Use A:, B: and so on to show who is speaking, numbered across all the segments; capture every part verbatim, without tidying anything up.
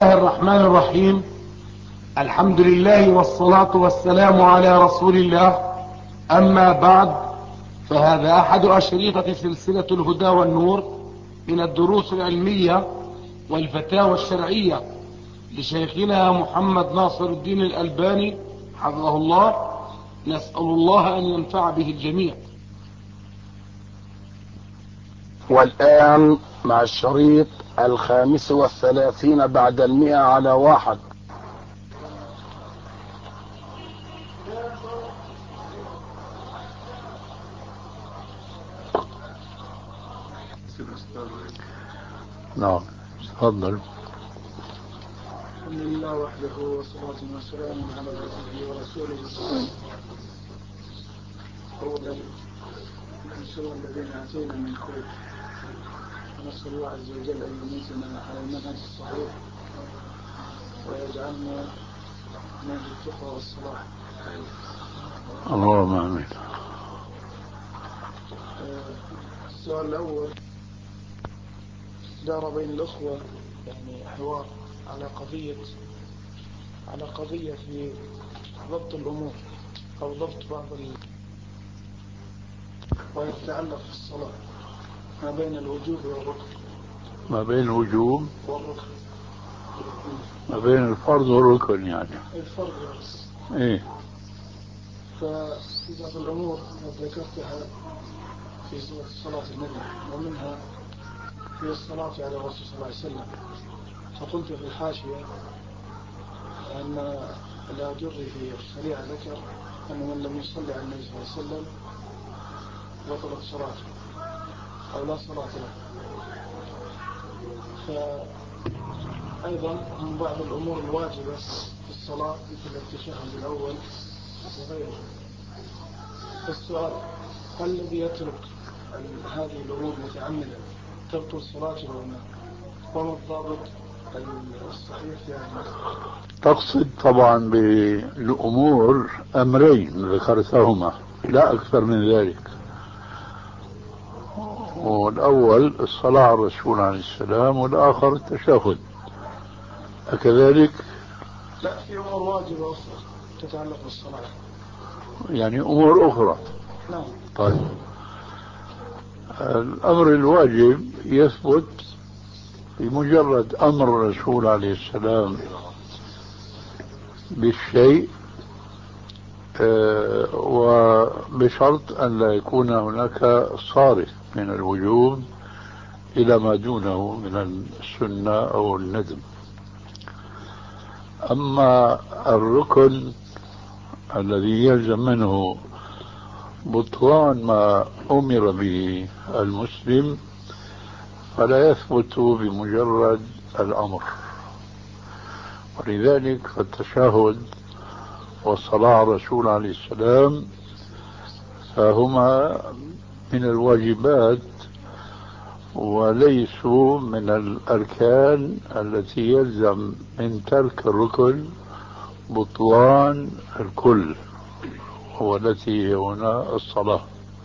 A: الله الرحمن الرحيم. الحمد لله والصلاة والسلام على رسول الله. أما بعد، فهذا أحد أشريطة سلسلة الهدى والنور من الدروس العلمية والفتاوى الشرعية لشيخنا محمد ناصر الدين الألباني حفظه الله. نسأل الله أن ينفع به الجميع.
B: والآن مع الشريط الخامس والثلاثين بعد المئة على واحد. نعم، تفضل.
C: الحمد لله وحده والصلاة والسلام على عبده ورسوله. أولا نشكر الذين آتينا من خير، ونسأل الله عز وجل أن يميتنا على المنهج الصحيح ويجعلنا من أهل التقوى والصلاح.
B: اللهم آمين.
C: السؤال الأول، دار بين الأخوة يعني حوار على قضية على قضية في ضبط الأمور أو ضبط بعض ال... ويتعلق في الصلاة ما بين الوجوب والركن.
B: ما بين الوجوب
C: والركن
B: ما بين الفرض والركن، يعني
C: الفرض والركن.
B: ايه.
C: ففي بعض الأمور ذكرتها في سورة صلاة النبي، ومنها في الصلاة على الرسول صلى الله عليه وسلم. فقلت في الحاشية أن الآجري في الشريعة ذكر أن من لم يصلي على النبي صلى الله عليه وسلم بطلت صلاته أو لا صلاة له. فأيضا من بعض الأمور الواجبة في الصلاة مثل التشهد الأول وغيره. السؤال، هل الذي يترك هذه الأمور متعمدا تبطل صلاته أو لا؟ وما الضابط الصحيح في هذا المسألة؟
B: تقصد طبعا بالأمور أمرين ذكرتهما، لا أكثر من ذلك. والأول الصلاة على الرسول عليه السلام، والآخر التشهد. أكذلك؟
C: لا، في أمور واجبة أخرى تتعلق بالصلاة،
B: يعني أمور أخرى.
C: نعم.
B: طيب، الأمر الواجب يثبت بمجرد أمر الرسول عليه السلام بالشيء، وبشرط أن لا يكون هناك صارف من الوجوب إلى ما دونه من السنة أو الندم. أما الركن الذي يلزم منه بطلان ما أمر به المسلم فلا يثبت بمجرد الأمر. ولذلك فالتشهد والصلاة على الرسول عليه السلام فهما من الواجبات وليسوا من الأركان التي يلزم من ترك الركن بطلان الكل، والتي هنا الصلاة.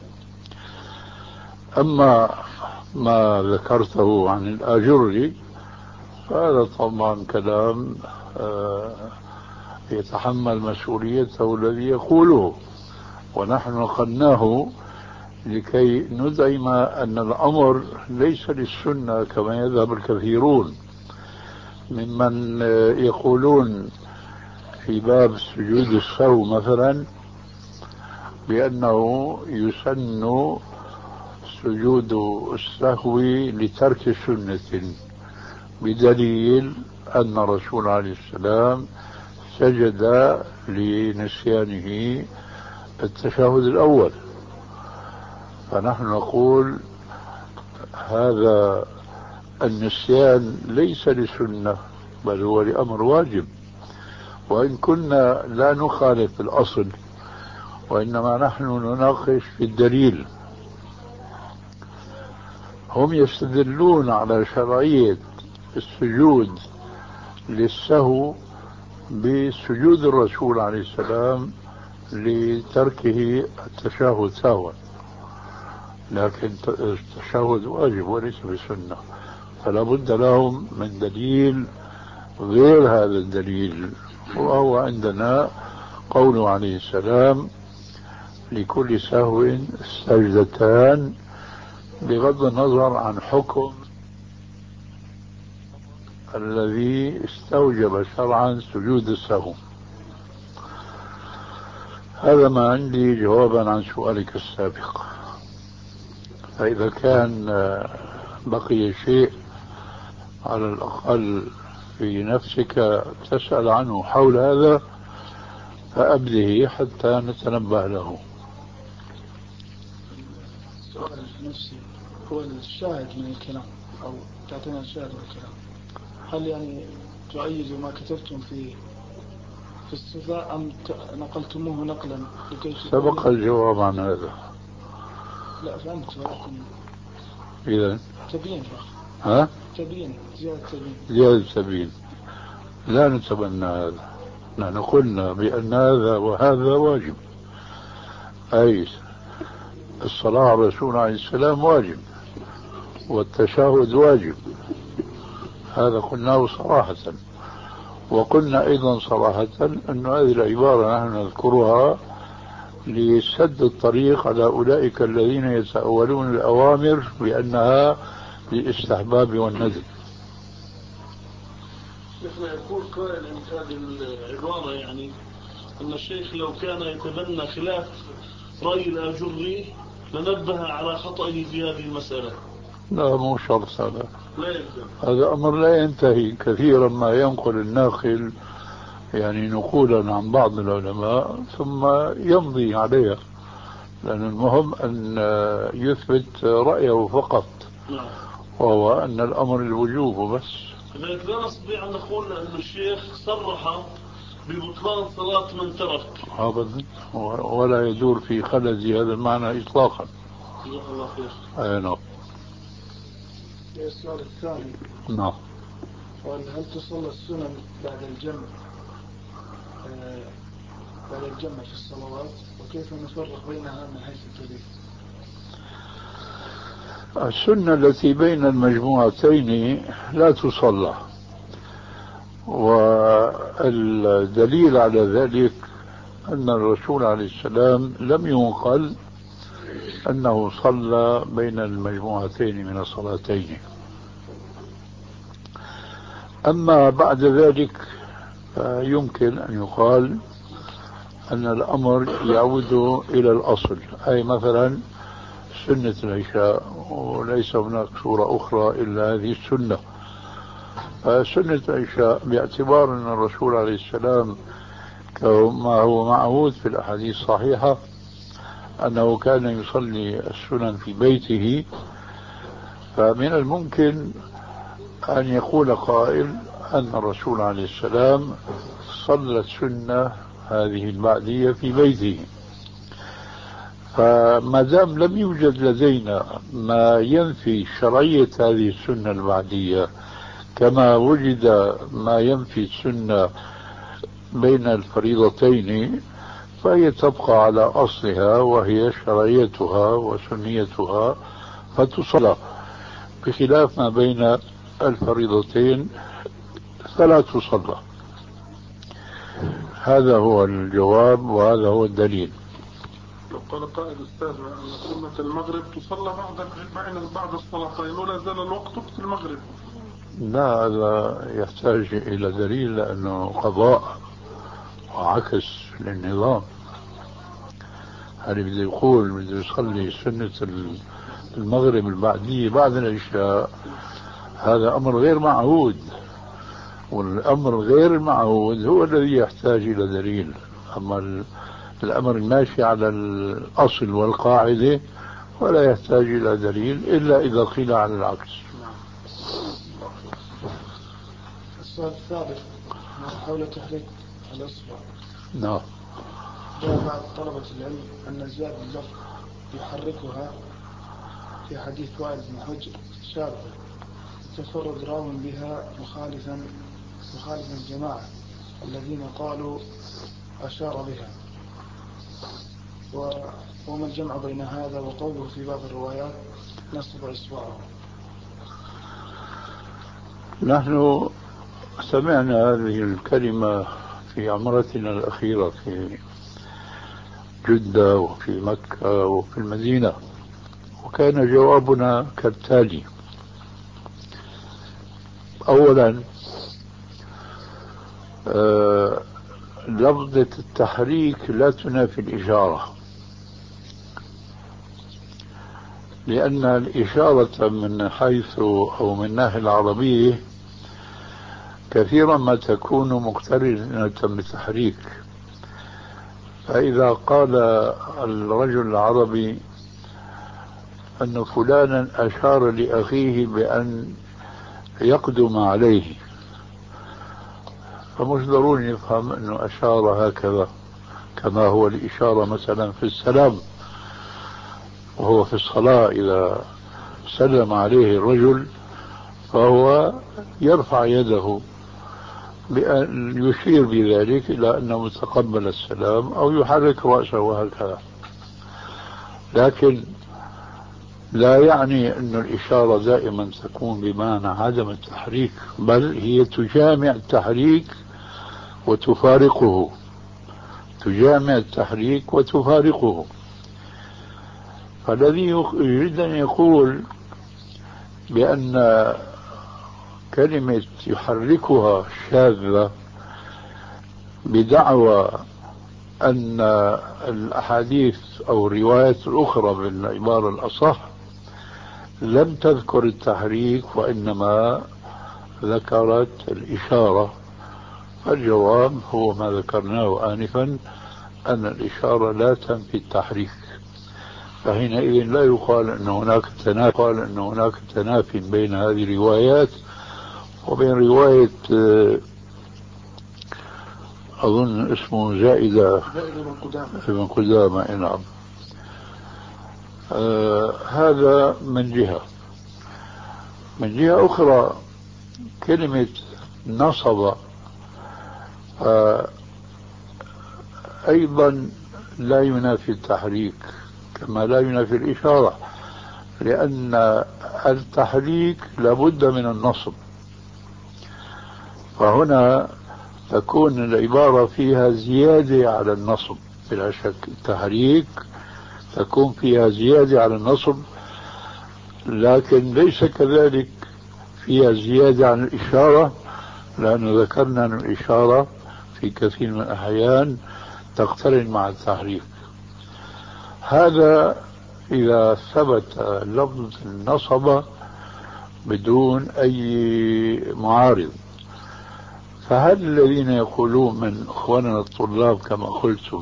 B: أما ما ذكرته عن الآجري فهذا طبعا كلام يتحمل مسؤوليته الذي يقوله، ونحن نقلناه لكي ندعم أن الأمر ليس للسنة كما يذهب الكثيرون ممن يقولون في باب سجود السهو مثلا بأنه يسن سجود السهو لترك سنة، بدليل أن الرسول عليه السلام سجد لنسيانه التشهد الأول. فنحن نقول هذا النسيان ليس لسنة بل هو لأمر واجب، وإن كنا لا نخالف الأصل وإنما نحن نناقش في الدليل. هم يستدلون على شرعية السجود للسهو بسجود الرسول عليه السلام لتركه التشهد سهوا، لكن التشهد واجب وليس بسنة، فلا بد لهم من دليل غير هذا الدليل، وهو عندنا قوله عليه السلام: لكل سهو سجدتان، بغض النظر عن حكم الذي استوجب شرعا سجود السهو. هذا ما عندي جوابا عن سؤالك السابق. فإذا كان بقي شيء على الأقل في نفسك تسأل عنه حول هذا فأبده حتى نتنبه له.
C: السؤال نفسي هو الشاهد من الكلام، أو تعطينا الشاهد من الكلام. هل يعني تؤيد ما كتبتم في في الصفة أم نقلتموه نقلا لكي
B: سبق الجواب عن هذا.
C: لا فهمت، ولكن
B: إذن
C: تبين
B: ها؟
C: تبين زيادة تبين
B: زيادة تبين. لا نتبنى هذا. نحن قلنا بأن هذا وهذا واجب، أي الصلاة على الرسول عليه السلام واجب، والتشهد واجب. هذا قلناه صراحة. وقلنا أيضا صراحة أن هذه العبارة نحن نذكرها لسد الطريق على أولئك الذين يتأولون الأوامر بأنها للاستحباب والندب.
D: شيخنا يقول قائل عن هذه العبارة يعني أن الشيخ لو كان يتبنى خلاف رأي الآجري لنبه على خطئه في هذه المسألة.
B: لا مو شرط هذا.
D: لا يلزم.
B: هذا أمر لا ينتهي. كثيرا ما ينقل الناقل يعني نقولا عن بعض العلماء ثم يمضي عليها، لأن المهم أن يثبت رأيه فقط، وهو أن الأمر الوجوب وبس.
D: لذلك لا نستطيع أن نقول أن الشيخ صرح ببطلان صلاة من ترك
B: أبدا، ولا يدور في خلدي هذا المعنى إطلاقا.
D: الله خير.
B: أي نعم.
C: السؤال الثاني:
B: نعم.
C: هل تصلى السنن بعد الجمع آه بعد الجمع في الصلوات، وكيف نفرق بينها من حيث التدريج؟
B: السنة التي بين المجموعتين لا تصلى، والدليل على ذلك أن الرسول عليه السلام لم ينقل أنه صلى بين المجموعتين من الصلاتين. أما بعد ذلك فيمكن أن يقال أن الأمر يعود إلى الأصل، أي مثلا سنة العشاء، وليس هناك صورة أخرى إلا هذه السنة. فسنة العشاء باعتبار أن الرسول عليه السلام كما هو معهود في الأحاديث الصحيحة أنه كان يصلي السنن في بيته، فمن الممكن أن يقول قائل أن الرسول عليه السلام صلى السنة هذه البعدية في بيته. فما دام لم يوجد لدينا ما ينفي شرعية هذه السنة البعدية، كما وجد ما ينفي السنة بين الفريضتين، فهي تبقى على أصلها وهي شرعيتها وسنيتها فتصلى، بخلاف ما بين الفريضتين فلا تصلى. هذا هو الجواب وهذا هو الدليل.
D: لو قال قائد أستاذ أن سنة المغرب تصلى بعد بين بعد الصلاتين ولا زال الوقت في المغرب،
B: لا، هذا يحتاج إلى دليل، لأنه قضاء وعكس للنظام. هل بده يقول بده يصلي سنة المغرب البعدية بعد العشاء؟ هذا أمر غير معهود، والأمر غير المعهود هو الذي يحتاج إلى دليل. أما الأمر الماشي على الأصل والقاعدة ولا يحتاج إلى دليل إلا إذا قيل على العكس.
C: السؤال الثالث حول تحريك الإصبع.
B: نعم.
C: جاء بعض طلبة العلم أن زيادة اللفظ يحركها في حديث وائل بن حجر شاذة تفرد راو بها مخالفا مخالفا الجماعة الذين قالوا أشار بها، وما الجمع بين هذا وقوله في بعض الروايات نصب إصبعه؟
B: نحن سمعنا هذه الكلمة في عمرتنا الأخيرة في جدة وفي مكة وفي المدينة، وكان جوابنا كالتالي: أولا، آه لفظة التحريك لا تنافي الإشارة، لأن الإشارة من حيث أو من الناحية العربية كثيرا ما تكون مقترنة بالتحريك. فإذا قال الرجل العربي أن فلانا أشار لأخيه بأن يقدم عليه، فمش ضروري يفهم أنه أشار هكذا، كما هو الإشارة مثلا في السلام وهو في الصلاة، إذا سلم عليه الرجل فهو يرفع يده بأن يشير بذلك إلى أنه تقبل السلام أو يحرك رأسه هكذا، لكن لا يعني أن الإشارة دائما تكون بمعنى عدم التحريك، بل هي تجامع التحريك وتفارقه، تجامع التحريك وتفارقه. فالذي يريد أن يقول بأن كلمة يحركها شاذة بدعوى أن الأحاديث أو الروايات الأخرى بالعبارة الأصح لم تذكر التحريك وإنما ذكرت الإشارة، فالجواب هو ما ذكرناه آنفا، أن الإشارة لا تنفي التحريك. فحينئذ لا يقال أن هناك تنافي، قال أن هناك تنافي بين هذه الروايات وبين رواية أظن اسمه زائدة ابن قدامة. نعم. آه هذا من جهة. من جهة أخرى كلمة نصب آه أيضا لا ينافي التحريك كما لا ينافي الإشارة، لأن التحريك لابد من النصب، فهنا تكون العبارة فيها زيادة على النصب بلا شك. التحريك تكون فيها زيادة على النصب، لكن ليس كذلك فيها زيادة عن الإشارة، لأنه ذكرنا أن الإشارة في كثير من الأحيان تقترن مع التحريك. هذا إذا ثبت لفظ النصب بدون أي معارض. فهل الذين يقولون من أخواننا الطلاب كما قلتم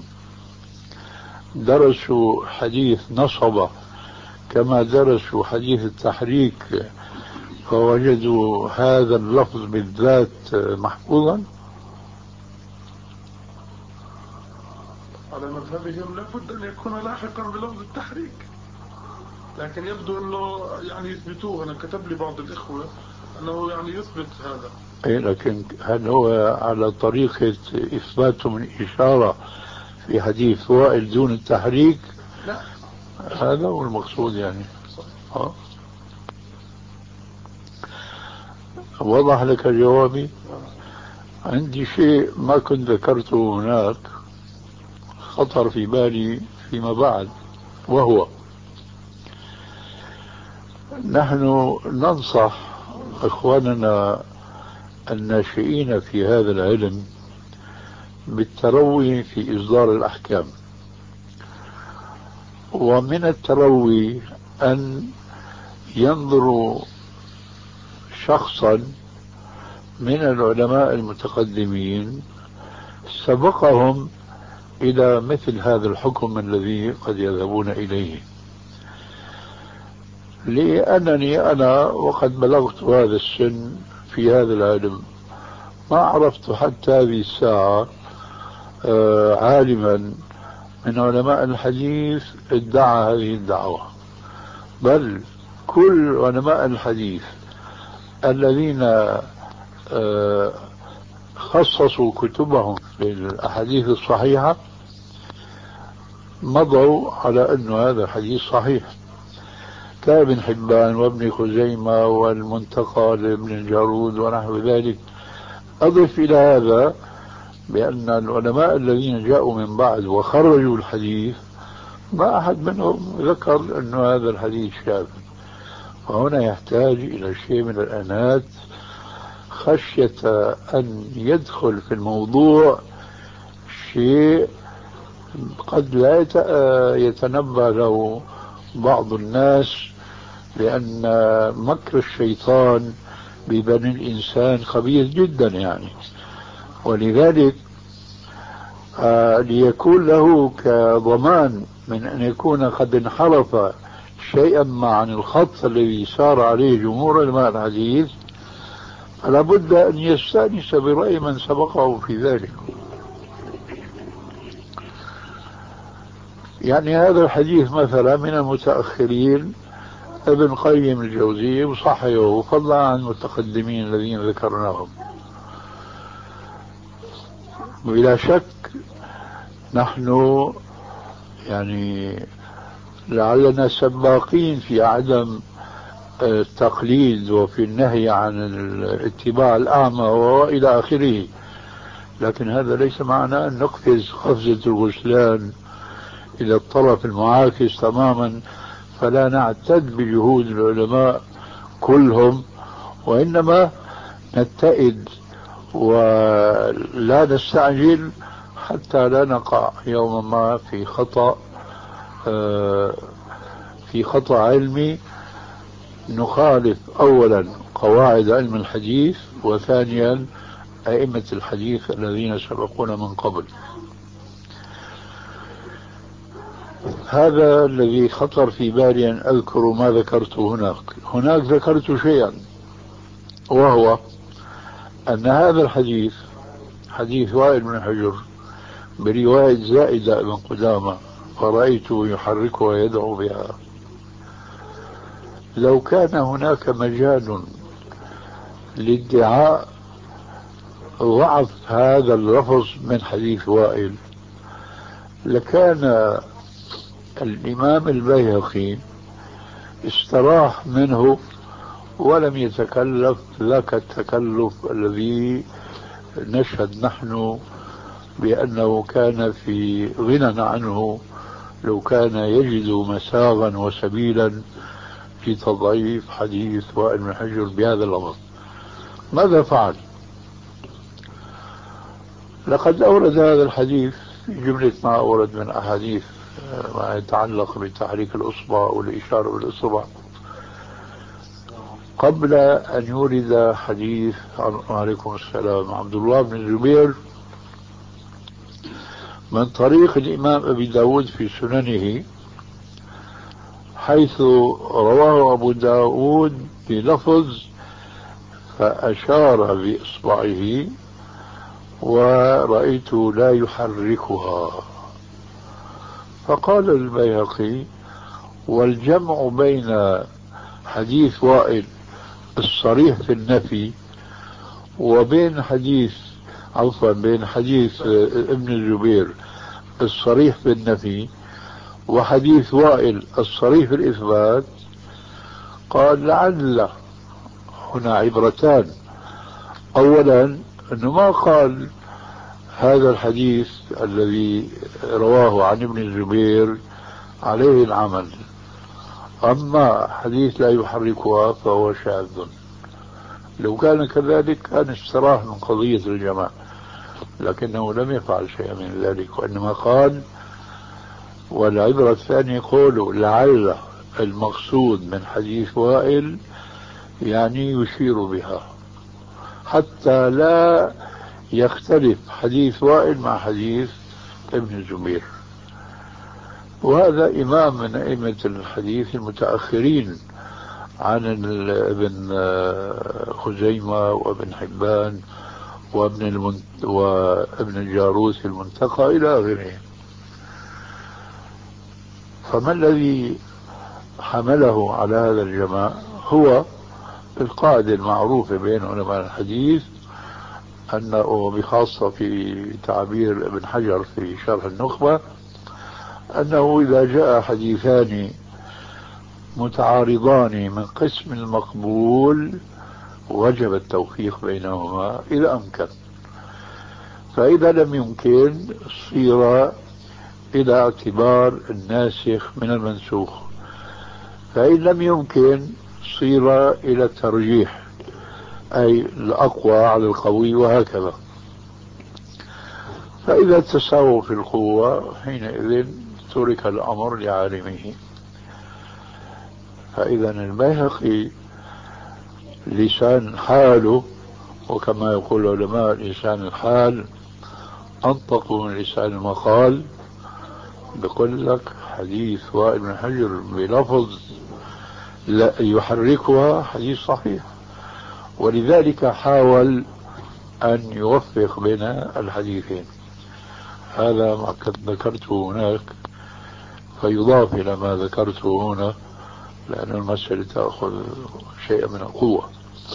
B: درسوا حديث نصب كما درسوا حديث التحريك فوجدوا هذا اللفظ بالذات محفوظا؟
C: على مذهبهم لابد أن يكون لاحقا بلفظ التحريك، لكن يبدو أنه يعني يثبتوه. أنا كتب لي بعض الإخوة أنه يعني يثبت هذا.
B: أي، لكن هل هو على طريقة إثباته من إشارة في حديث وائل دون التحريك؟
C: لا،
B: هذا هو المقصود يعني. أه؟ وضح لك جوابي. عندي شيء ما كنت ذكرته هناك خطر في بالي فيما بعد، وهو نحن ننصح إخواننا الناشئين في هذا العلم بالتروي في إصدار الأحكام، ومن التروي أن ينظروا شخصا من العلماء المتقدمين سبقهم إلى مثل هذا الحكم الذي قد يذهبون إليه. لأنني أنا وقد بلغت هذا السن في هذا العلم ما عرفت حتى هذه الساعة عالما من علماء الحديث ادعى هذه الدعوة، بل كل علماء الحديث الذين خصصوا كتبهم في الأحاديث الصحيحة مضوا على أن هذا حديث صحيح، كابن حبان وابن خزيمة والمنتقى لابن الجارود ونحو ذلك أضف إلى هذا بأن العلماء الذين جاءوا من بعد وخرجوا الحديث ما أحد منهم ذكر أن هذا الحديث شاذ، وهنا يحتاج إلى شيء من الأنات خشية أن يدخل في الموضوع شيء قد لا يتنبه له بعض الناس، لأن مكر الشيطان ببني الإنسان خبيث جدا يعني. ولذلك آه ليكون له كضمان من أن يكون قد انحرف شيئا ما عن الخط الذي سار عليه جمهور علماء الحديث، فلا بد أن يستأنس برأي من سبقه في ذلك. يعني هذا الحديث مثلا من المتأخرين ابن قيم الجوزية وصححه فضلا عن المتقدمين الذين ذكرناهم. بلا شك نحن يعني لعلنا سباقين في عدم التقليد وفي النهي عن الاتباع الأعمى وإلى آخره، لكن هذا ليس معناه أن نقفز قفزة الغسلان إلى الطرف المعاكس تماما فلا نعتد بجهود العلماء كلهم، وإنما نتئد ولا نستعجل حتى لا نقع يوما ما في خطأ في خطأ علمي نخالف أولا قواعد علم الحديث، وثانيا أئمة الحديث الذين سبقونا من قبل. هذا الذي خطر في بالي أن أذكر ما ذكرته هناك. هناك ذكرت شيئا، وهو أن هذا الحديث حديث وائل بن حجر برواية زائدة بن قدامة فرأيته يحركها ويدعو بها، لو كان هناك مجال لادعاء ضعف هذا اللفظ من حديث وائل لكان الإمام البيهقي استراح منه ولم يتكلف ذاك التكلف الذي نشهد نحن بأنه كان في غنى عنه لو كان يجد مساغا وسبيلا في تضعيف حديث وائل بن حجر بهذا اللفظ. ماذا فعل؟ لقد أورد هذا الحديث في جملة ما أورد من أحاديث ما يتعلق بتحريك الأصبع والإشارة بالإصبع قبل أن يورد حديث عليكم السلام عبد الله بن الزبير من طريق الإمام أبي داود في سننه، حيث رواه أبو داود بلفظ فأشار بإصبعه ورأيته لا يحركها. فقال البيهقي والجمع بين حديث وائل الصريح في النفي وبين حديث عفوا بين حديث ابن الزبير الصريح في النفي وحديث وائل الصريح في الإثبات، قال لعل هنا عبرتان. أولا أنه ما قال هذا الحديث الذي رواه عن ابن الزبير عليه العمل، أما حديث لا يحركها فهو شاذ. لو كان كذلك كان استراح من قضية الجماعة، لكنه لم يفعل شيئا من ذلك، وإنما قال والعبرة الثانية قوله لعل المقصود من حديث وائل يعني يشير بها حتى لا يختلف حديث وائل مع حديث ابن الزبير. وهذا إمام من أئمة الحديث المتأخرين عن ابن خزيمة وابن حبان وابن المنت وابن الجاروس المنتقى إلى آخره. فما الذي حمله على هذا الجماع؟ هو القاعدة المعروفة بين علماء الحديث أنه وبخاصة في تعبير ابن حجر في شرح النخبة أنه إذا جاء حديثان متعارضان من قسم المقبول وجب التوفيق بينهما إذا أمكن. فإذا لم يمكن صير إلى اعتبار الناسخ من المنسوخ، فإن لم يمكن صير إلى الترجيح، أي الأقوى على القوي وهكذا. فإذا تساووا في القوة حينئذ ترك الأمر لعالمه. فإذا البيهقي لسان حاله، وكما يقول العلماء لسان الحال أنطق من لسان المقال، بقول لك حديث وائل بن حجر بلفظ لا يحركها حديث صحيح، ولذلك حاول أن يوفق بين الحديثين. هذا ما ذكرته هناك فيضاف إلى ما ذكرته هنا، لأن المسألة تأخذ شيء من القوة.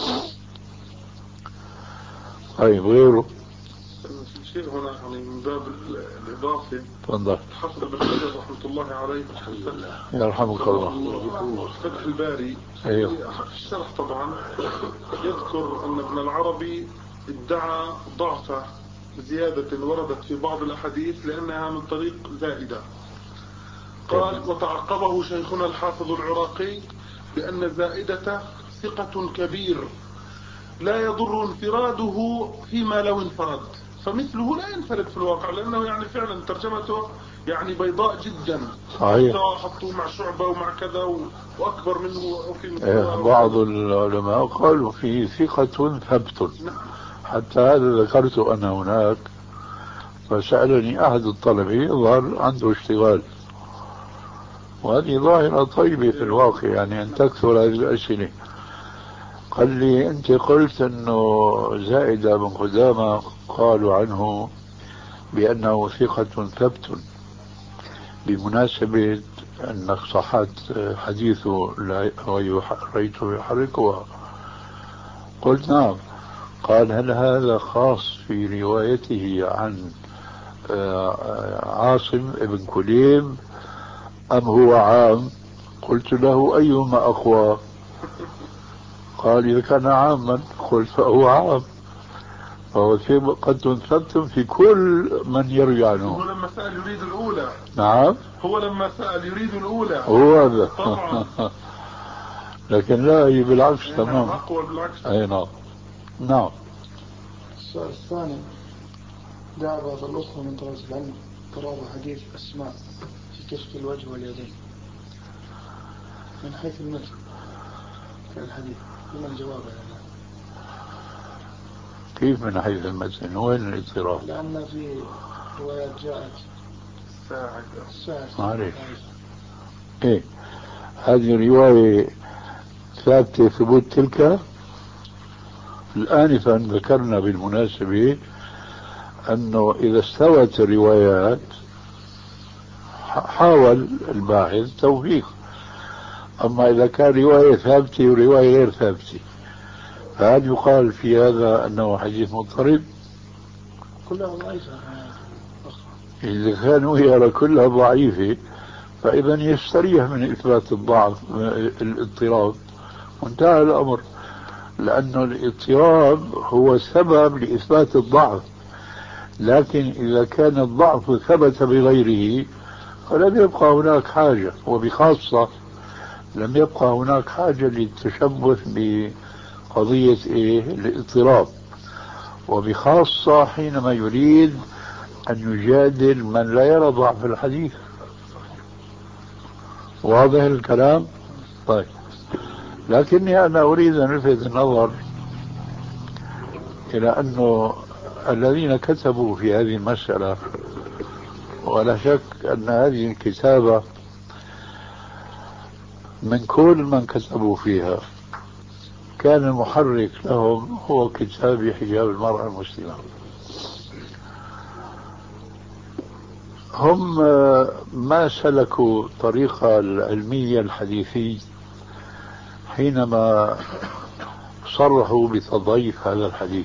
B: طيب غيره
D: شيء هنا يعني من باب الإضافة.
B: تفضل.
D: حافظ بن حجر رحمة الله عليه
B: يرحمك الله
D: فتح الباري
B: أيوه.
D: في الشرح طبعا يذكر أن ابن العربي ادعى ضعف زيادة وردت في بعض الأحاديث لأنها من طريق زائدة. قال وتعقبه شيخنا الحافظ العراقي بأن زائدة ثقة كبير لا يضر انفراده فيما لو انفرد، فمثله لا ينفرد في الواقع، لأنه يعني فعلا ترجمته يعني بيضاء جدا.
B: صحيح.
D: حطوه مع شعبة ومع كذا وأكبر منه وفي
B: إيه بعض العلماء قالوا في ثقة ثبت. حتى هذا ذكرت أنا هناك، فسألني أحد الطلبة يظهر عنده اشتغال، وهذه ظاهرة طيبة في الواقع يعني أن تكثر هذه الأسئلة. قال لي أنت قلت أنه زائد بن خزامة قالوا عنه بأنه ثقة ثبت بمناسبة أنك صحت حديثه ورأيته يحركها. قلت نعم. قال هل هذا خاص في روايته عن عاصم ابن كليب أم هو عام؟ قلت له أيهما أقوى؟ قال إذا كان عاما قلت فهو عام، فهو قد ثبت في كل من يروي عنه.
D: هو لما سأل يريد الأولى.
B: نعم
D: هو لما سأل يريد الأولى
B: هو هذا
D: طبعا.
B: لكن لا هي بالعكس تمام.
D: أقوى بالعكس.
B: أي نعم. نعم.
C: السؤال الثاني دعا بعض الأخوة من طلبة العلم قرار حديث أسماء في كشف الوجه واليدين من حيث المتن في الحديث، لما الجواب يعني؟
B: كيف من حيث المتن؟ وين الاضطراب؟
C: لأن في روايات جاءت
D: ساعد
C: ساعد
B: معلش. ايه هذه رواية ثابتة ثبوت تلك. الآنفا ذكرنا بالمناسبة أنه إذا استوت الروايات حاول الباحث توفيق. أما إذا كان رواية ثابتة ورواية غير ثابتة فهل يقال في هذا أنه حديث مضطرب؟
C: كلها ضعيفة.
B: إذا كانوا يرى كلها ضعيفة فإذا يستريح من إثبات الضعف الاضطراب وانتهى الأمر، لأن الاضطراب هو سبب لإثبات الضعف. لكن إذا كان الضعف ثبت بغيره فلم يبقى هناك حاجة، وبخاصة لم يبقى هناك حاجة للتشبث بقضية إيه؟ الاضطراب، وبخاصة حينما يريد أن يجادل من لا يرى ضعف الحديث. واضح الكلام؟ طيب. لكني أنا أريد أن ألفت النظر إلى أنه الذين كتبوا في هذه المسألة، ولا شك أن هذه الكتابة من كل من كتبوا فيها كان المحرك لهم هو كتاب حجاب المرأة المسلمة. هم ما سلكوا طريقة العلمية الحديثية حينما صرحوا بتضعيف هذا الحديث.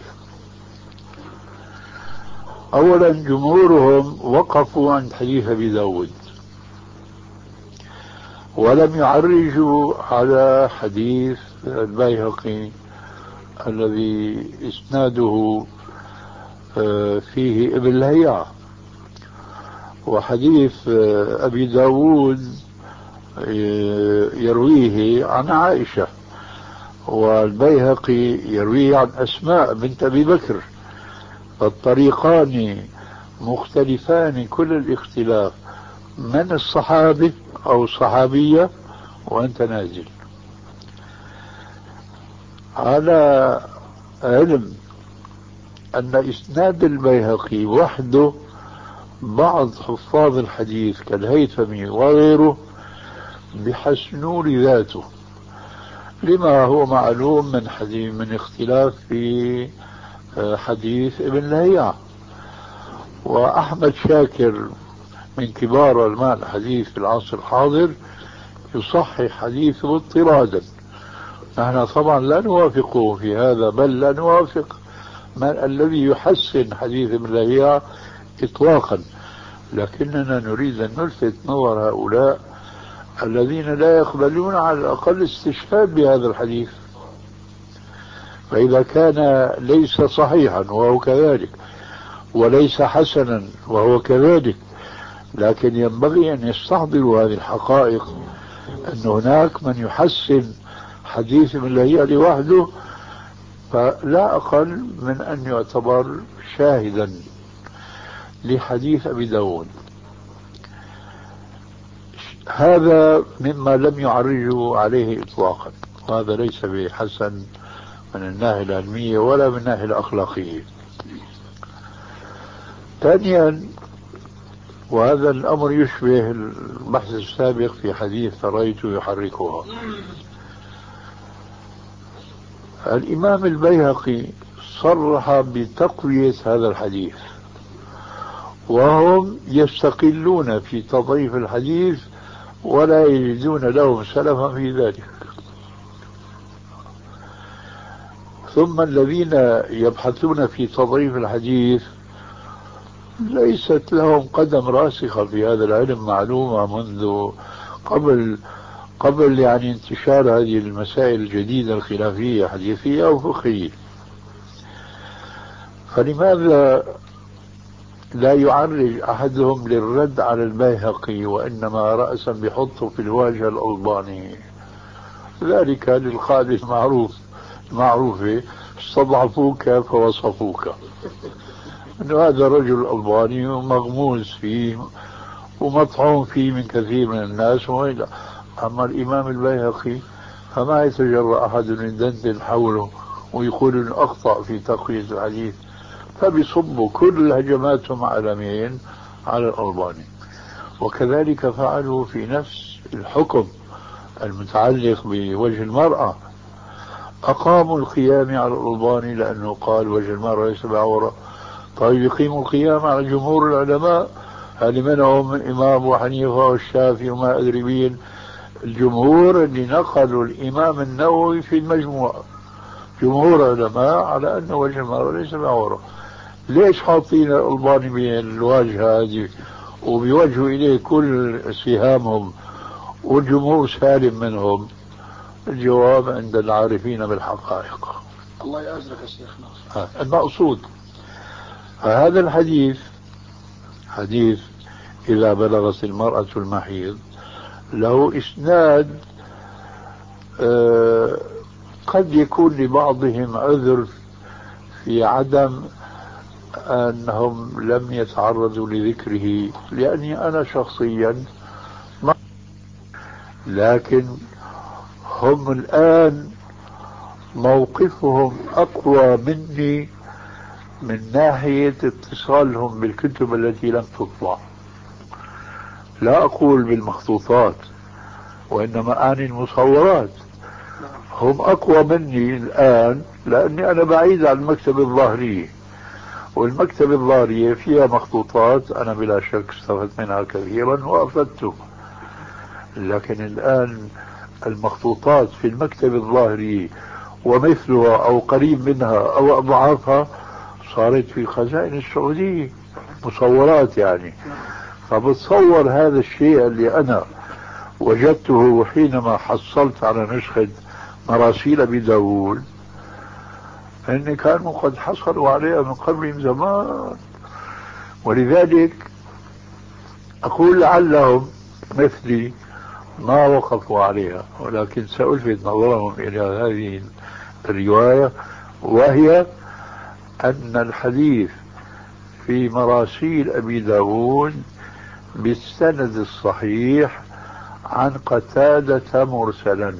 B: أولا جمهورهم وقفوا عند حديث أبي داود ولم يعرجوا على حديث البيهقي الذي إسناده فيه ابن لهيعة، وحديث أبي داود يرويه عن عائشة، والبيهقي يرويه عن أسماء بنت أبي بكر، فالطريقان مختلفان كل الاختلاف من الصحابي أو الصحابية وأنت نازل. على علم أن إسناد البيهقي وحده بعض حفاظ الحديث كالهيثمي وغيره بحسنوا ذاته، لما هو معلوم من حديث من اختلاف في حديث ابن لهيعة. وأحمد شاكر من كبار علماء الحديث في العصر الحاضر يصحح حديثه اضطرادا. نحن طبعا لا نوافقه في هذا، بل لا نوافق من الذي يحسن حديث ابن لهيعة إطلاقا، لكننا نريد أن نلفت نظر هؤلاء الذين لا يقبلون على الأقل استشهاد بهذا الحديث. فإذا كان ليس صحيحا وهو كذلك، وليس حسنا وهو كذلك، لكن ينبغي أن يستحضروا هذه الحقائق، أن هناك من يحسن حديث ابن لهيعة لوحده، فلا أقل من أن يعتبر شاهدا لحديث أبي داود. هذا مما لم يعرجوا عليه إطلاقا، وهذا ليس بحسن من الناحية العلمية ولا من الناحية الأخلاقية. ثانيا، وهذا الأمر يشبه البحث السابق في حديث رأيت يحركها، الإمام البيهقي صرح بتقوية هذا الحديث، وهم يستقلون في تضعيف الحديث ولا يجدون لهم سلفا في ذلك. ثم الذين يبحثون في تضعيف الحديث ليست لهم قدم راسخة في هذا العلم معلومة منذ قبل قبل يعني انتشار هذه المسائل الجديدة الخلافية حديثية أو فقهية. فلماذا لا يعرج أحدهم للرد على البيهقي وإنما رأسا بحطه في الواجهة الألباني؟ ذلك للقاعدة المعروف معروفة استضعفوك فوصفوك، أنه هذا الرجل الألباني مغموس فيه ومطعون فيه من كثير من الناس. أما الإمام البيهقي فما يتجرأ أحد يدندن حوله ويقول إنه أخطأ في تقوية الحديث، فبيصبوا كل هجماتهم على مين؟ على الألباني. وكذلك فعلوا في نفس الحكم المتعلق بوجه المرأة، أقاموا القيام على الألباني لأنه قال وجه المرأة ليس بعورة. طيب يقيموا القيام على جمهور العلماء، هل منهم إمام أبو حنيفة والشافعي وما أدري مين، الجمهور اللي نقلوا الإمام النووي في المجموع، جمهور علماء على أن وجه المرأة ليس بعورة. ليش حاطين الألباني بالواجهة هذه وبيوجهوا إليه كل سهامهم والجمهور سالم منهم؟ الجواب عند العارفين بالحقائق.
C: الله يأجرك يا شيخنا.
B: المقصود هذا الحديث، حديث إذا بلغت المرأة المحيض، له إسناد آه قد يكون لبعضهم عذر في عدم أنهم لم يتعرضوا لذكره، لأني أنا شخصيا ما، لكن هم الآن موقفهم أقوى مني من ناحية اتصالهم بالكتب التي لم تطبع. لا أقول بالمخطوطات وإنما آني المصورات. هم أقوى مني الآن لأني أنا بعيد عن المكتبة الظاهرية، والمكتبة الظاهرية فيها مخطوطات أنا بلا شك استفدت منها كثيرا وأفدته. لكن الآن المخطوطات في المكتبة الظاهرية ومثلها أو قريب منها أو أضعافها صارت في خزائن السعودية مصورات يعني. فبتصور هذا الشيء اللي أنا وجدته حينما حصلت على نسخة مراسيل أبي داود، لأن كانوا قد حصلوا عليها من قبل زمان. ولذلك أقول لعلهم مثلي ما وقفوا عليها، ولكن سألفت نظرهم إلى هذه الرواية، وهي أن الحديث في مراسيل أبي داود بالسند الصحيح عن قتادة مرسلا،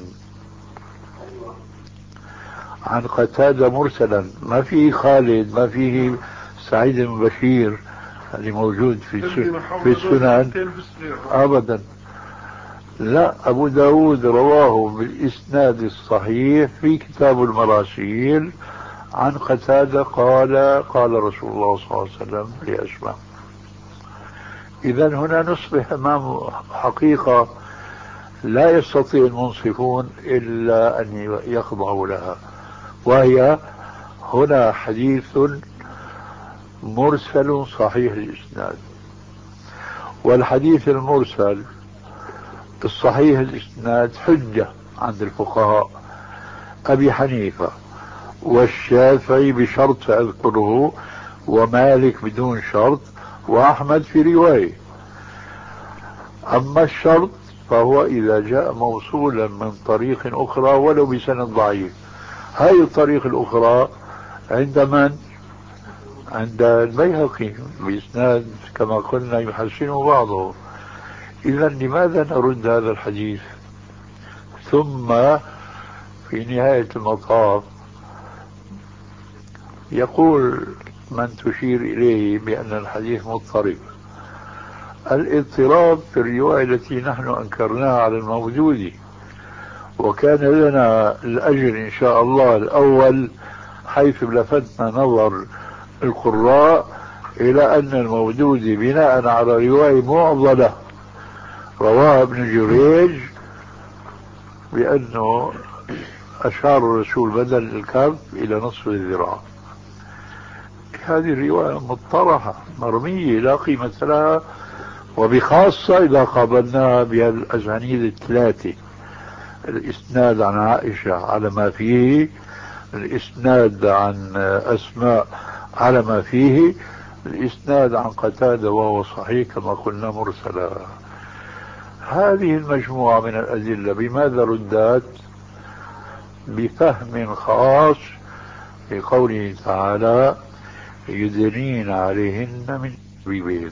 B: عن قتادة مرسلا، ما فيه خالد، ما فيه سعيد بن بشير اللي موجود في في السنن أبدا. لا، أبو داود رواه بالإسناد الصحيح في كتاب المراسيل عن قتادة قال قال رسول الله صلى الله عليه وسلم لأسماء. إذن هنا نصبح أمام حقيقة لا يستطيع المنصفون إلا أن يخضعوا لها، وهي هنا حديث مرسل صحيح الإسناد. والحديث المرسل الصحيح الإسناد حجة عند الفقهاء أبي حنيفة والشافعي بشرط أذكره، ومالك بدون شرط، وأحمد في رواية. أما الشرط فهو إذا جاء موصولا من طريق أخرى ولو بسند ضعيف. هاي الطريق الأخرى عند من؟ عند البيهقي بإسناد كما قلنا يحسنه بعضه. إذا لماذا نرد هذا الحديث؟ ثم في نهاية المطاف يقول من تشير إليه بأن الحديث مضطرب. الاضطراب في الرواية التي نحن أنكرناها على الموجود، وكان لنا الأجر إن شاء الله الأول حيث لفتنا نظر القراء إلى أن الموجود بناء على رواية معضلة رواها ابن جريج بأنه أشار الرسول بدل الكف إلى نصف الذراع. هذه الرواية مطرحة مرمية لا قيمة لها، وبخاصة إذا قابلناها بالأسانيد الثلاثة: الإسناد عن عائشة على ما فيه، الإسناد عن أسماء على ما فيه، الإسناد عن قتادة وهو صحيح كما قلنا مرسلا. هذه المجموعة من الأدلة بماذا ردت؟ بفهم خاص في قوله تعالى يدنين عليهن من جلابيبهن.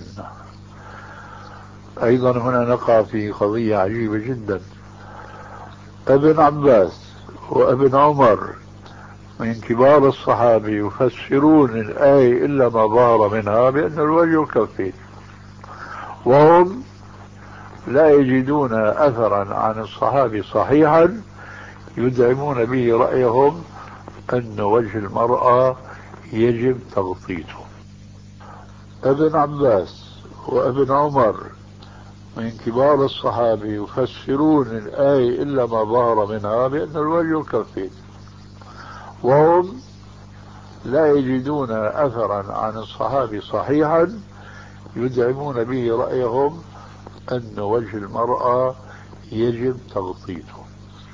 B: أيضا هنا نقع في قضية عجيبة جدا. ابن عباس وابن عمر من كبار الصحابة يفسرون الآية إلا ما ظهر منها بأن الوجه الكفين، وهم لا يجدون أثرا عن الصحابة صحيحا يدعمون به رأيهم أن وجه المرأة يجب تغطيته. ابن عباس وابن عمر من كبار الصحابة يفسرون الآية إلا ما ظهر منها بأن الوجه الكفين، وهم لا يجدون أثرا عن الصحابة صحيحا يدعمون به رأيهم أن وجه المرأة يجب تغطيته.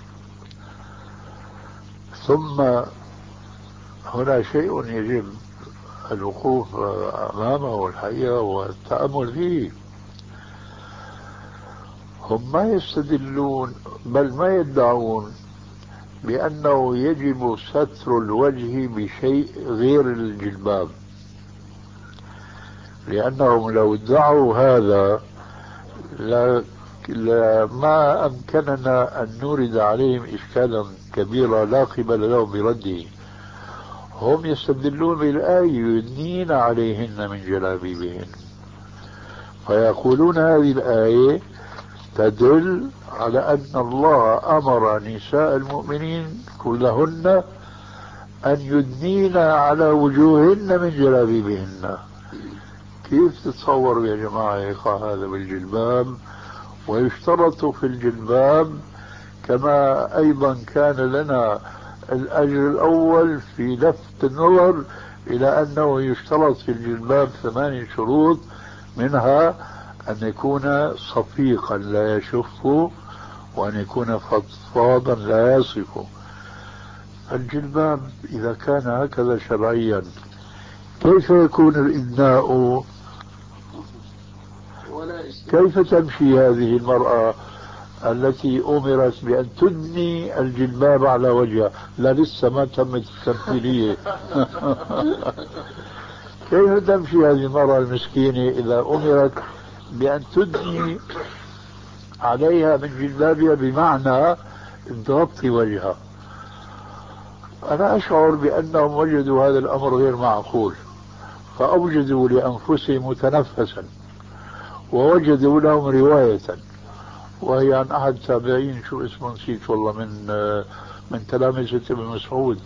B: ثم هنا شيء يجب الوقوف أمامه الحقيقة والتأمل فيه. هم ما يستدلون بل ما يدعون بأنه يجب ستر الوجه بشيء غير الجلباب، لأنهم لو ادعوا هذا لا ما أمكننا أن نورد عليهم إشكالا كبيرا لا قبل لهم برده. هم يستدلون بالآية يدنين عليهن من جلابيبهن، فيقولون هذه الآية تدل على أن الله أمر نساء المؤمنين كلهن أن يدنين على وجوههن من جلابيبهن. كيف تتصوروا يا جماعة إيقاع هذا بالجلباب؟ ويشترط في الجلباب كما أيضا كان لنا الأجر الأول في لفت النظر إلى أنه يشترط في الجلباب ثمانية شروط، منها أن يكون صفيقا لا يشف، وأن يكون فضفاضا لا يصف. الجلباب إذا كان هكذا شرعيا كيف يكون الإدناء؟ كيف تمشي هذه المرأة التي أمرت بأن تدني الجلباب على وجهها؟ لا لسه ما تمت التمثيلية. كيف تمشي هذه المرأة المسكينة إذا أمرت بأن تدني عليها من جلبابها بمعنى تغطي وجهها؟ أنا أشعر بأنهم وجدوا هذا الأمر غير معقول، فأوجدوا لأنفسهم متنفسا ووجدوا لهم رواية، وهي عن أحد التابعين، شو اسمه نسيت والله، من من تلامذة ابن مسعود،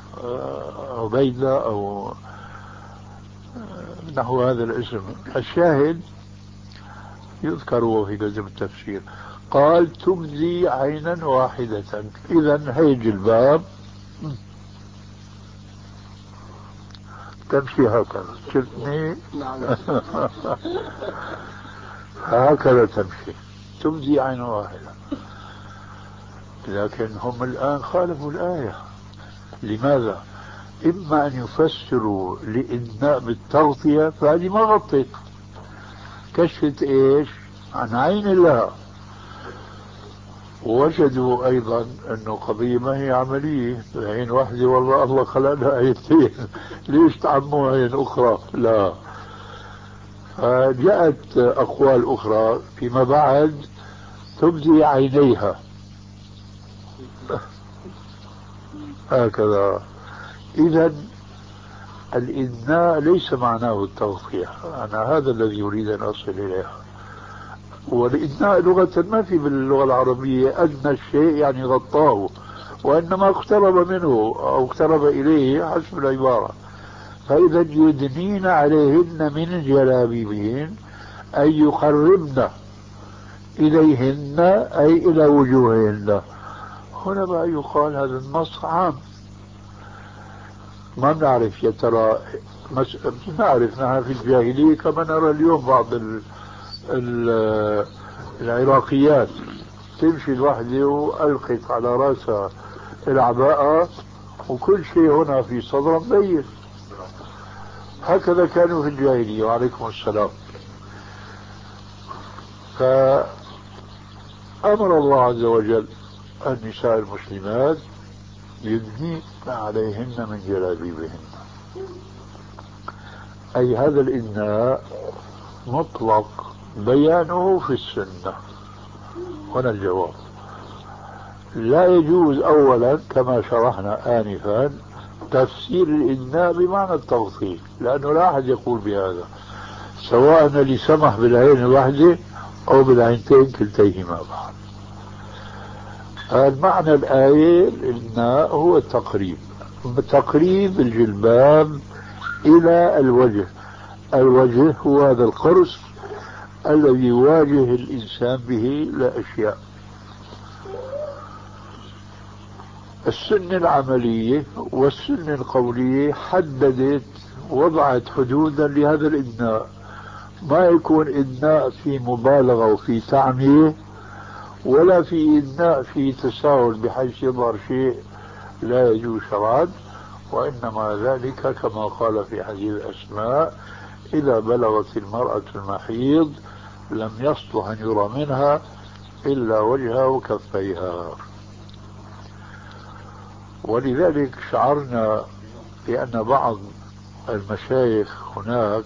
B: عبيدة أو نحو هذا الاسم. الشاهد يذكر في كتب التفسير قال تبدي عينا واحدة. إذا هي جلباب تمشي هكذا، شفتني؟ هكذا تمشي، تبدي عين واحدة. لكن هم الآن خالفوا الآية. لماذا؟ إما أن يفسروا لإدناء بالتغطية، فهذه ما غطت، كشفت إيش عن عين لها. ووجدوا أيضا أنه قضية ما هي عملية، عين واحدة والله الله خلق لها عينتين، ليش تعموا عين أخرى؟ لا. فجاءت أقوال أخرى فيما بعد تبدي عينيها هكذا. إذا الإدناء ليس معناه التغطية، أنا هذا الذي يريد أن أصل إليه. والإدناء لغة ما في باللغة العربية أدنى الشيء يعني غطاه، وإنما اقترب منه أو اقترب إليه حسب العبارة. فإذا يدنين عليهن من جلابيبهن أي يقربن إليهن أي إلى وجوههن. هنا بقى يقال هذا النص عام. ما نعرف يا ترى، مس... نعرف نحن في الجاهلية كما نرى اليوم بعض ال... ال... العراقيات تمشي الوحدة وألقت على رأسها العباءة وكل شيء هنا في صدر مبين. هكذا كانوا في الجاهلية. وعليكم السلام. فأمر الله عز وجل النساء المسلمات يدنين عليهن من جلابيبهن، أي هذا الإدناء مطلق بيانه في السنة. هنا الجواب. لا يجوز أولا كما شرحنا آنفا تفسير الإدناء بمعنى التغطية، لأنه لا أحد يقول بهذا، سواء اللي سمح بالعين الواحدة أو بالعينتين كلتيهما بعض. المعنى الآية الإدناء هو التقريب، تقريب الجلباب إلى الوجه. الوجه هو هذا القرص الذي يواجه الإنسان به لأشياء. السنة العملية والسنة القولية حددت، وضعت حدودا لهذا الإدناء. ما يكون إدناء في مبالغة وفي تعمية، ولا في إدناء في تساهل بحيث يظهر شيء لا يجوز شرعا، وإنما ذلك كما قال في حديث أسماء: إذا بلغت المرأة المحيض لم يصلح أن يرى منها إلا وجهها وكفيها. ولذلك شعرنا بأن بعض المشايخ هناك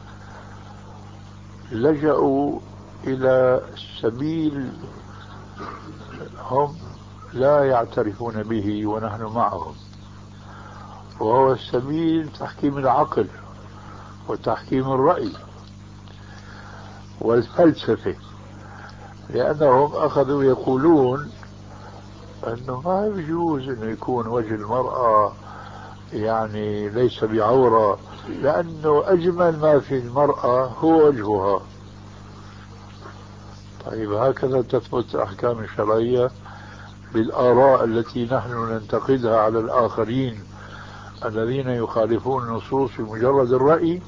B: لجأوا إلى سبيل هم لا يعترفون به ونحن معهم، وهو السبيل تحكيم العقل وتحكيم الرأي والفلسفة. لأنهم أخذوا يقولون أنه ما يجوز أنه يكون وجه المرأة يعني ليس بعورة، لأنه أجمل ما في المرأة هو وجهها. طيب هكذا تثبت الأحكام الشرعية بالآراء التي نحن ننتقدها على الآخرين الذين يخالفون النصوص بمجرد الرأي؟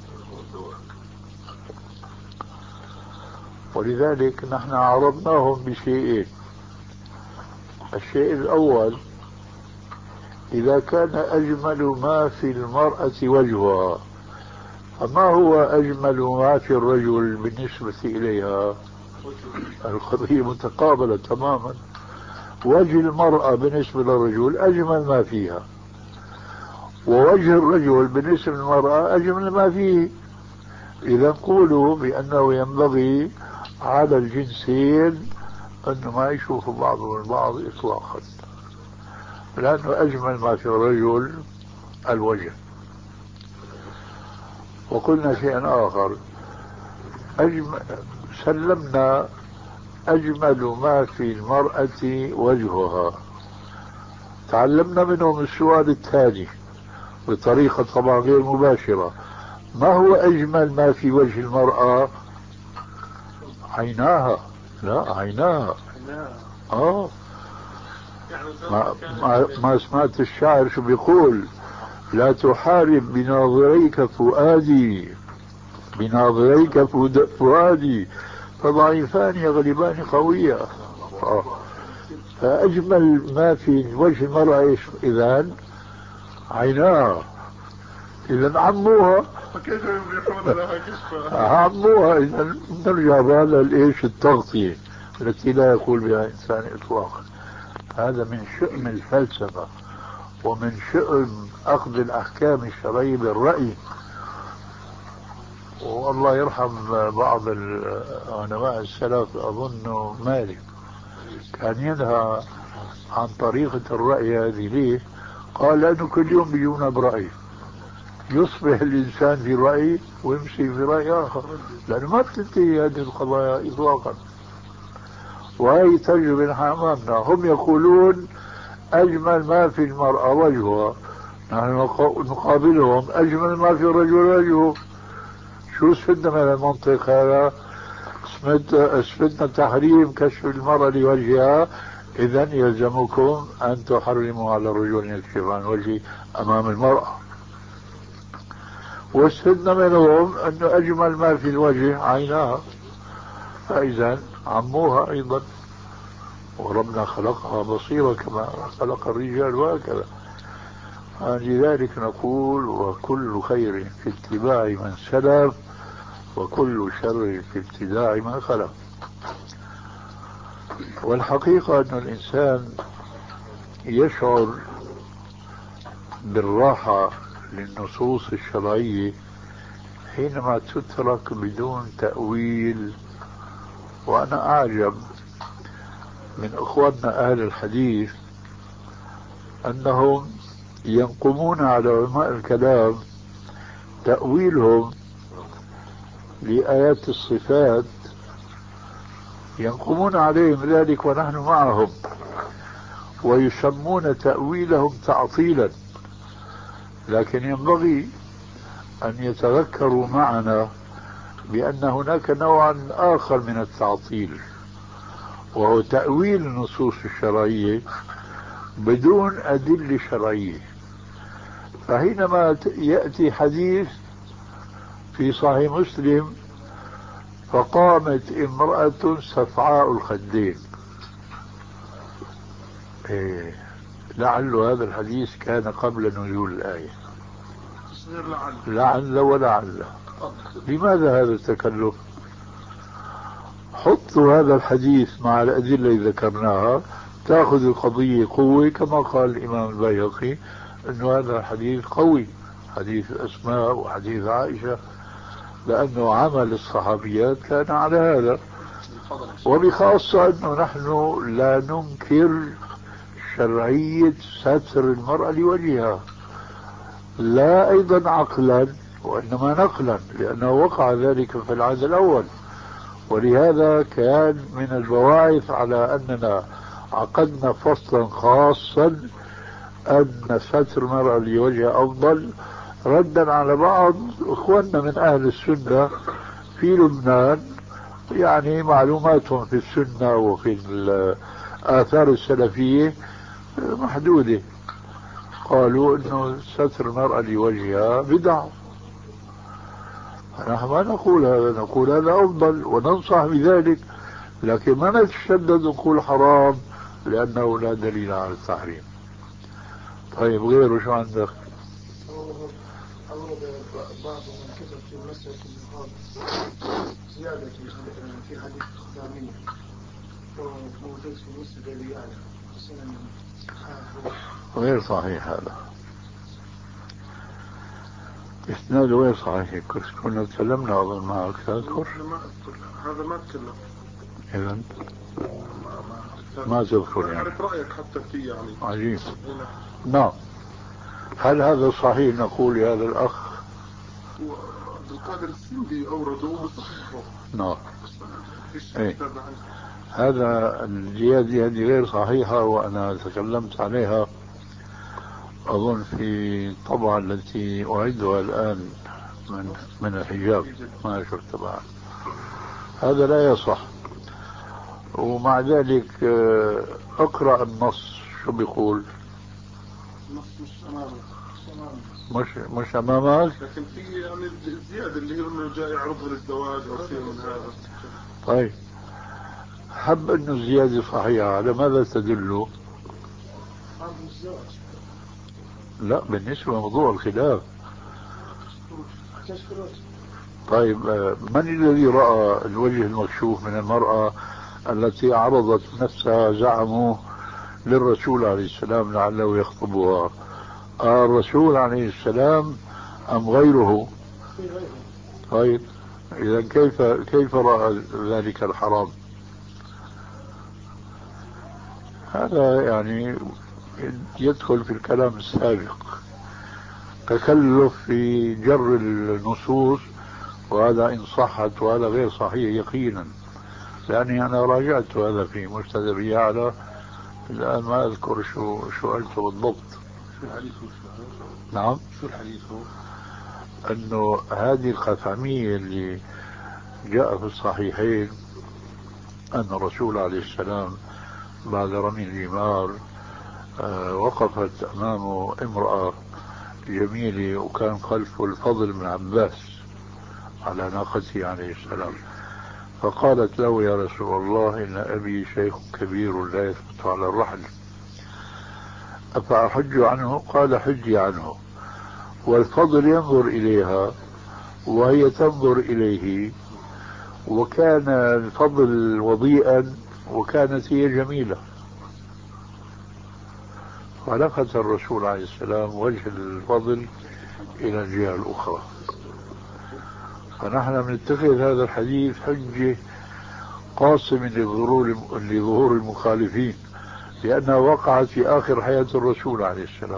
B: ولذلك نحن عرضناهم بشيئين. الشيء الأول إذا كان أجمل ما في المرأة وجهها، فما هو أجمل ما في الرجل بالنسبة إليها؟ القضية متقابلة تماما. وجه المرأة بالنسبة للرجل أجمل ما فيها، ووجه الرجل بالنسبة للمرأة أجمل ما فيه. إذا نقولوا بأنه ينبغي على الجنسين أنه ما يشوفوا بعضهم البعض إطلاقا، لأنه أجمل ما في الرجل الوجه. وقلنا شيئا آخر، أجمل سلمنا أجمل ما في المرأة وجهها. تعلمنا منهم السؤال الثاني بطريقة طبعا غير مباشرة: ما هو أجمل ما في وجه المرأة؟ عيناها. لا، عيناها. آه ما, ما, ما سمعت الشاعر شو بيقول؟ لا تحارب بناظريك فؤادي، بناظريك فؤادي فضعيفان يغلبان قوية. آه. فأجمل ما في وجه المرأة إيش إذن؟ عيناها. إذن عموها.
D: فكيف يملكون لها كشفا؟
B: عموها. إذن نرجع بقى لإيش التغطية التي لا يقول بها إنسان إطلاقا. هذا من شؤم الفلسفة ومن شؤم أخذ الأحكام الشرعية بالرأي. والله يرحم بعض علماء السلف، أظن مالك، كان ينهى عن طريقة الرأي هذه. ليه؟ قال لأنه كل يوم بيجونا برأي، يصبح الإنسان في رأي ويمشي في رأي آخر، لأنه ما بتنتهي هذه القضايا إطلاقا. وهي تجربة أمامنا. هم يقولون أجمل ما في المرأة وجهها، نحن نقابلهم أجمل ما في الرجل وجهه. شو استفدنا من المنطق هذا؟ استفدنا تحريم كشف المرأة لوجهها، إذن يلزمكم أن تحرموا على الرجل أن يكشف عن وجهه أمام المرأة. واستفدنا منهم أنه أجمل ما في الوجه عيناها، فإذن عموها أيضا. وربنا خلقها بصيرة كما خلق الرجال وهكذا. لذلك نقول: وكل خير في اتباع من سلف، وكل شر في ابتداع من خلف. والحقيقة أن الإنسان يشعر بالراحة للنصوص الشرعية حينما تترك بدون تأويل. وأنا أعجب من أخواننا أهل الحديث أنهم ينقمون على علماء الكلام تأويلهم لآيات الصفات، ينقمون عليهم ذلك ونحن معهم، ويسمون تأويلهم تعطيلا. لكن ينبغي أن يتذكروا معنا بأن هناك نوعا آخر من التعطيل، وهو تأويل النصوص الشرعية بدون أدلة شرعية. فحينما يأتي حديث في صحيح مسلم: فقامت امرأة صفعاء الخدين، إيه، لعل هذا الحديث كان قبل نزول الآية، لعل ولعل. لماذا هذا التكلف؟ حطوا هذا الحديث مع الأدلة اللي ذكرناها، تأخذ القضية قوة، كما قال الإمام البيهقي أنه هذا الحديث قوي، حديث أسماء وحديث عائشة، لأنه عمل الصحابيات كان على هذا. وبخاصة أنه نحن لا ننكر شرعية ستر المرأة لوجهها، لا أيضا عقلا وإنما نقلا، لأنه وقع ذلك في العهد الأول. ولهذا كان من البواعث على أننا عقدنا فصلا خاصا أن ستر المرأة لوجهها أفضل، ردا على بعض إخواننا من أهل السنة في لبنان، يعني معلوماتهم في السنة وفي الآثار السلفية محدودة. قالوا إنه ستر المرأة لوجهها بدعة. نحن ما نقول هذا، نقول هذا أفضل وننصح بذلك، لكن ما نتشدد نقول حرام لأنه لا دليل على التحريم. طيب غيره شو عندك؟
C: أورد بعض من كتب في مسألة النهار زيادة في حديث الخدامية موجود في مسجد أبي يعلى حسنا
B: غير صحيح هذا، إسناده غير صحيح. كنا تكلمنا أظن معك تذكر؟
D: هذا ما تكلم.
B: إذن ما تذكر يعني.
D: أعرف رأيك حتى فيه يعني.
B: عجيب. نعم. هل هذا صحيح نقول لهذا الأخ؟
D: عبد القادر السندي أورده وصححه.
B: نعم. إيه. هذا الزيادة هذه غير صحيحة، وأنا تكلمت عليها أظن في الطبعة التي أعدها الآن من من الحجاب، ما شفت بعد. هذا لا يصح. ومع ذلك اقرأ النص شو بيقول.
D: النص مش أمامي.
B: مش مش أمامك.
D: لكن في يعني الزيادة اللي هي إنه جاي يعرضها للزواج أو شيء من هذا.
B: طيب حب إنه الزيادة صحيحة، على ماذا تدل؟ لا، بالنسبة لموضوع الخلاف. طيب من الذي رأى الوجه المكشوف من المرأة التي عرضت نفسها زعموا للرسول عليه السلام لعله يخطبها؟ آه الرسول عليه السلام أم غيره؟ طيب إذا كيف كيف رأى ذلك الحرام؟ هذا يعني يدخل في الكلام السابق، تكلف في جر النصوص، وهذا إن صحت، وهذا غير صحيح يقينا، لأني أنا راجعت هذا في مسند أبي يعلى، الآن ما أذكر شو شو قلته بالضبط.
A: شو الحديث شو؟
B: نعم.
A: شو الحديث هو؟
B: أنه هذه الخثعمية اللي جاء في الصحيحين أن الرسول عليه السلام بعد رمي الجمار آه وقفت أمامه امرأة جميلة، وكان خلفه الفضل بن عباس على ناقته عليه السلام، فقالت له يا رسول الله إن أبي شيخ كبير لا يثبت على الرحل أفأحج عنه؟ قال حجي عنه. والفضل ينظر إليها وهي تنظر إليه، وكان الفضل وضيئا وكانت هي جميلة، فلفت الرسول عليه السلام وجه الفضل إلى الجهة الأخرى. فنحن بنتخذ هذا الحديث حجة قاصم لظهور المخالفين، لأنها وقعت في آخر حياة الرسول عليه السلام.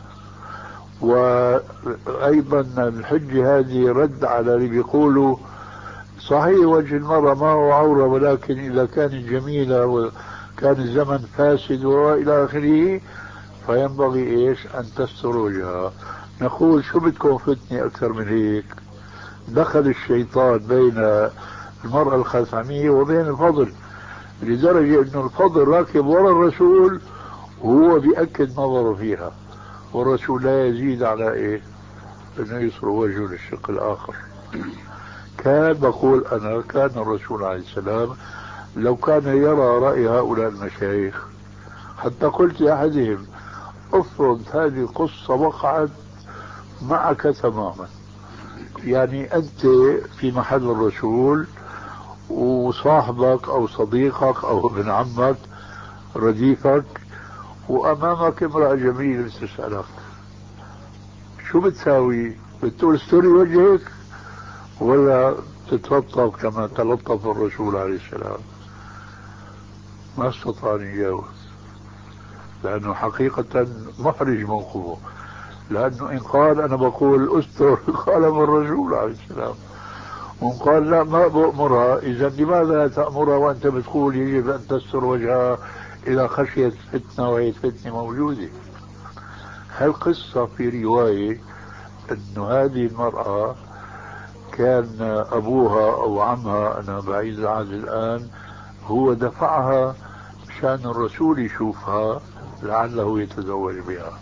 B: وأيضا الحجة هذه رد على اللي بيقولوا صحيح وجه المرأة ما هو عورة، ولكن إذا كانت جميلة وكان الزمن فاسد وإلى آخره فينبغي إيش أن تستر وجهها. نقول شو بدكم فتنة أكثر من هيك؟ دخل الشيطان بين المرأة الخثعمية وبين الفضل، لدرجة أنه الفضل راكب وراء الرسول وهو بيأكد نظره فيها، والرسول لا يزيد على إيه أنه يصر وجهه للشق الآخر. كان بقول أنا كان الرسول عليه السلام لو كان يرى رأي هؤلاء المشايخ، حتى قلت لأحدهم افرض هذه القصة وقعت معك تماما، يعني أنت في محل الرسول وصاحبك أو صديقك أو ابن عمك رديفك وأمامك امرأة جميلة تسألك، شو بتساوي؟ بتقول استري وجهك ولا تتلطف كما تلطف الرسول عليه السلام؟ ما استطاع أن يجاوز، لأنه حقيقة محرج موقفه، لأنه إن قال أنا بقول أستر قال من الرسول عليه السلام، وإن قال لا ما بأمرها، إذا لماذا تأمرها وأنت بتقول يجب أن تستر وجهها إذا خشيت فتنة وهي الفتنة موجودة؟ هالقصة في رواية أن هذه المرأة كان أبوها أو عمها، أنا بعيد عن الآن، هو دفعها مشان الرسول يشوفها لعله يتزوج بها.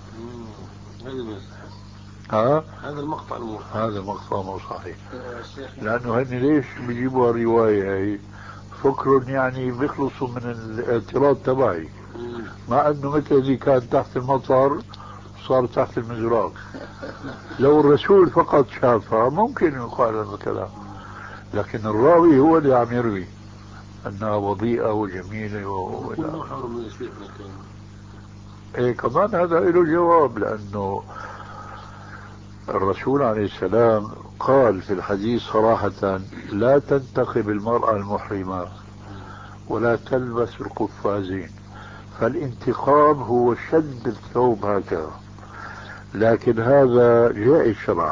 B: ها؟ هذا المقطع مو هذا المقطع مو صحيح، لأنه هن ليش بيجيبوا الرواية هي؟ فكر يعني بيخلصوا من الاعتراض تبعي، مع أنه مثل ذي كان تحت المطر صار تحت المزراق. لو الرسول فقط شافها ممكن يقال هذا الكلام، لكن الراوي هو اللي عم يروي انها وضيئة وجميلة و... ايه كمان هذا له جواب، لانه الرسول عليه السلام قال في الحديث صراحة: لا تنتقب المرأة المحرمة ولا تلبس القفازين. فالانتقاب هو شد الثوب هكذا، لكن هذا جائز شرعا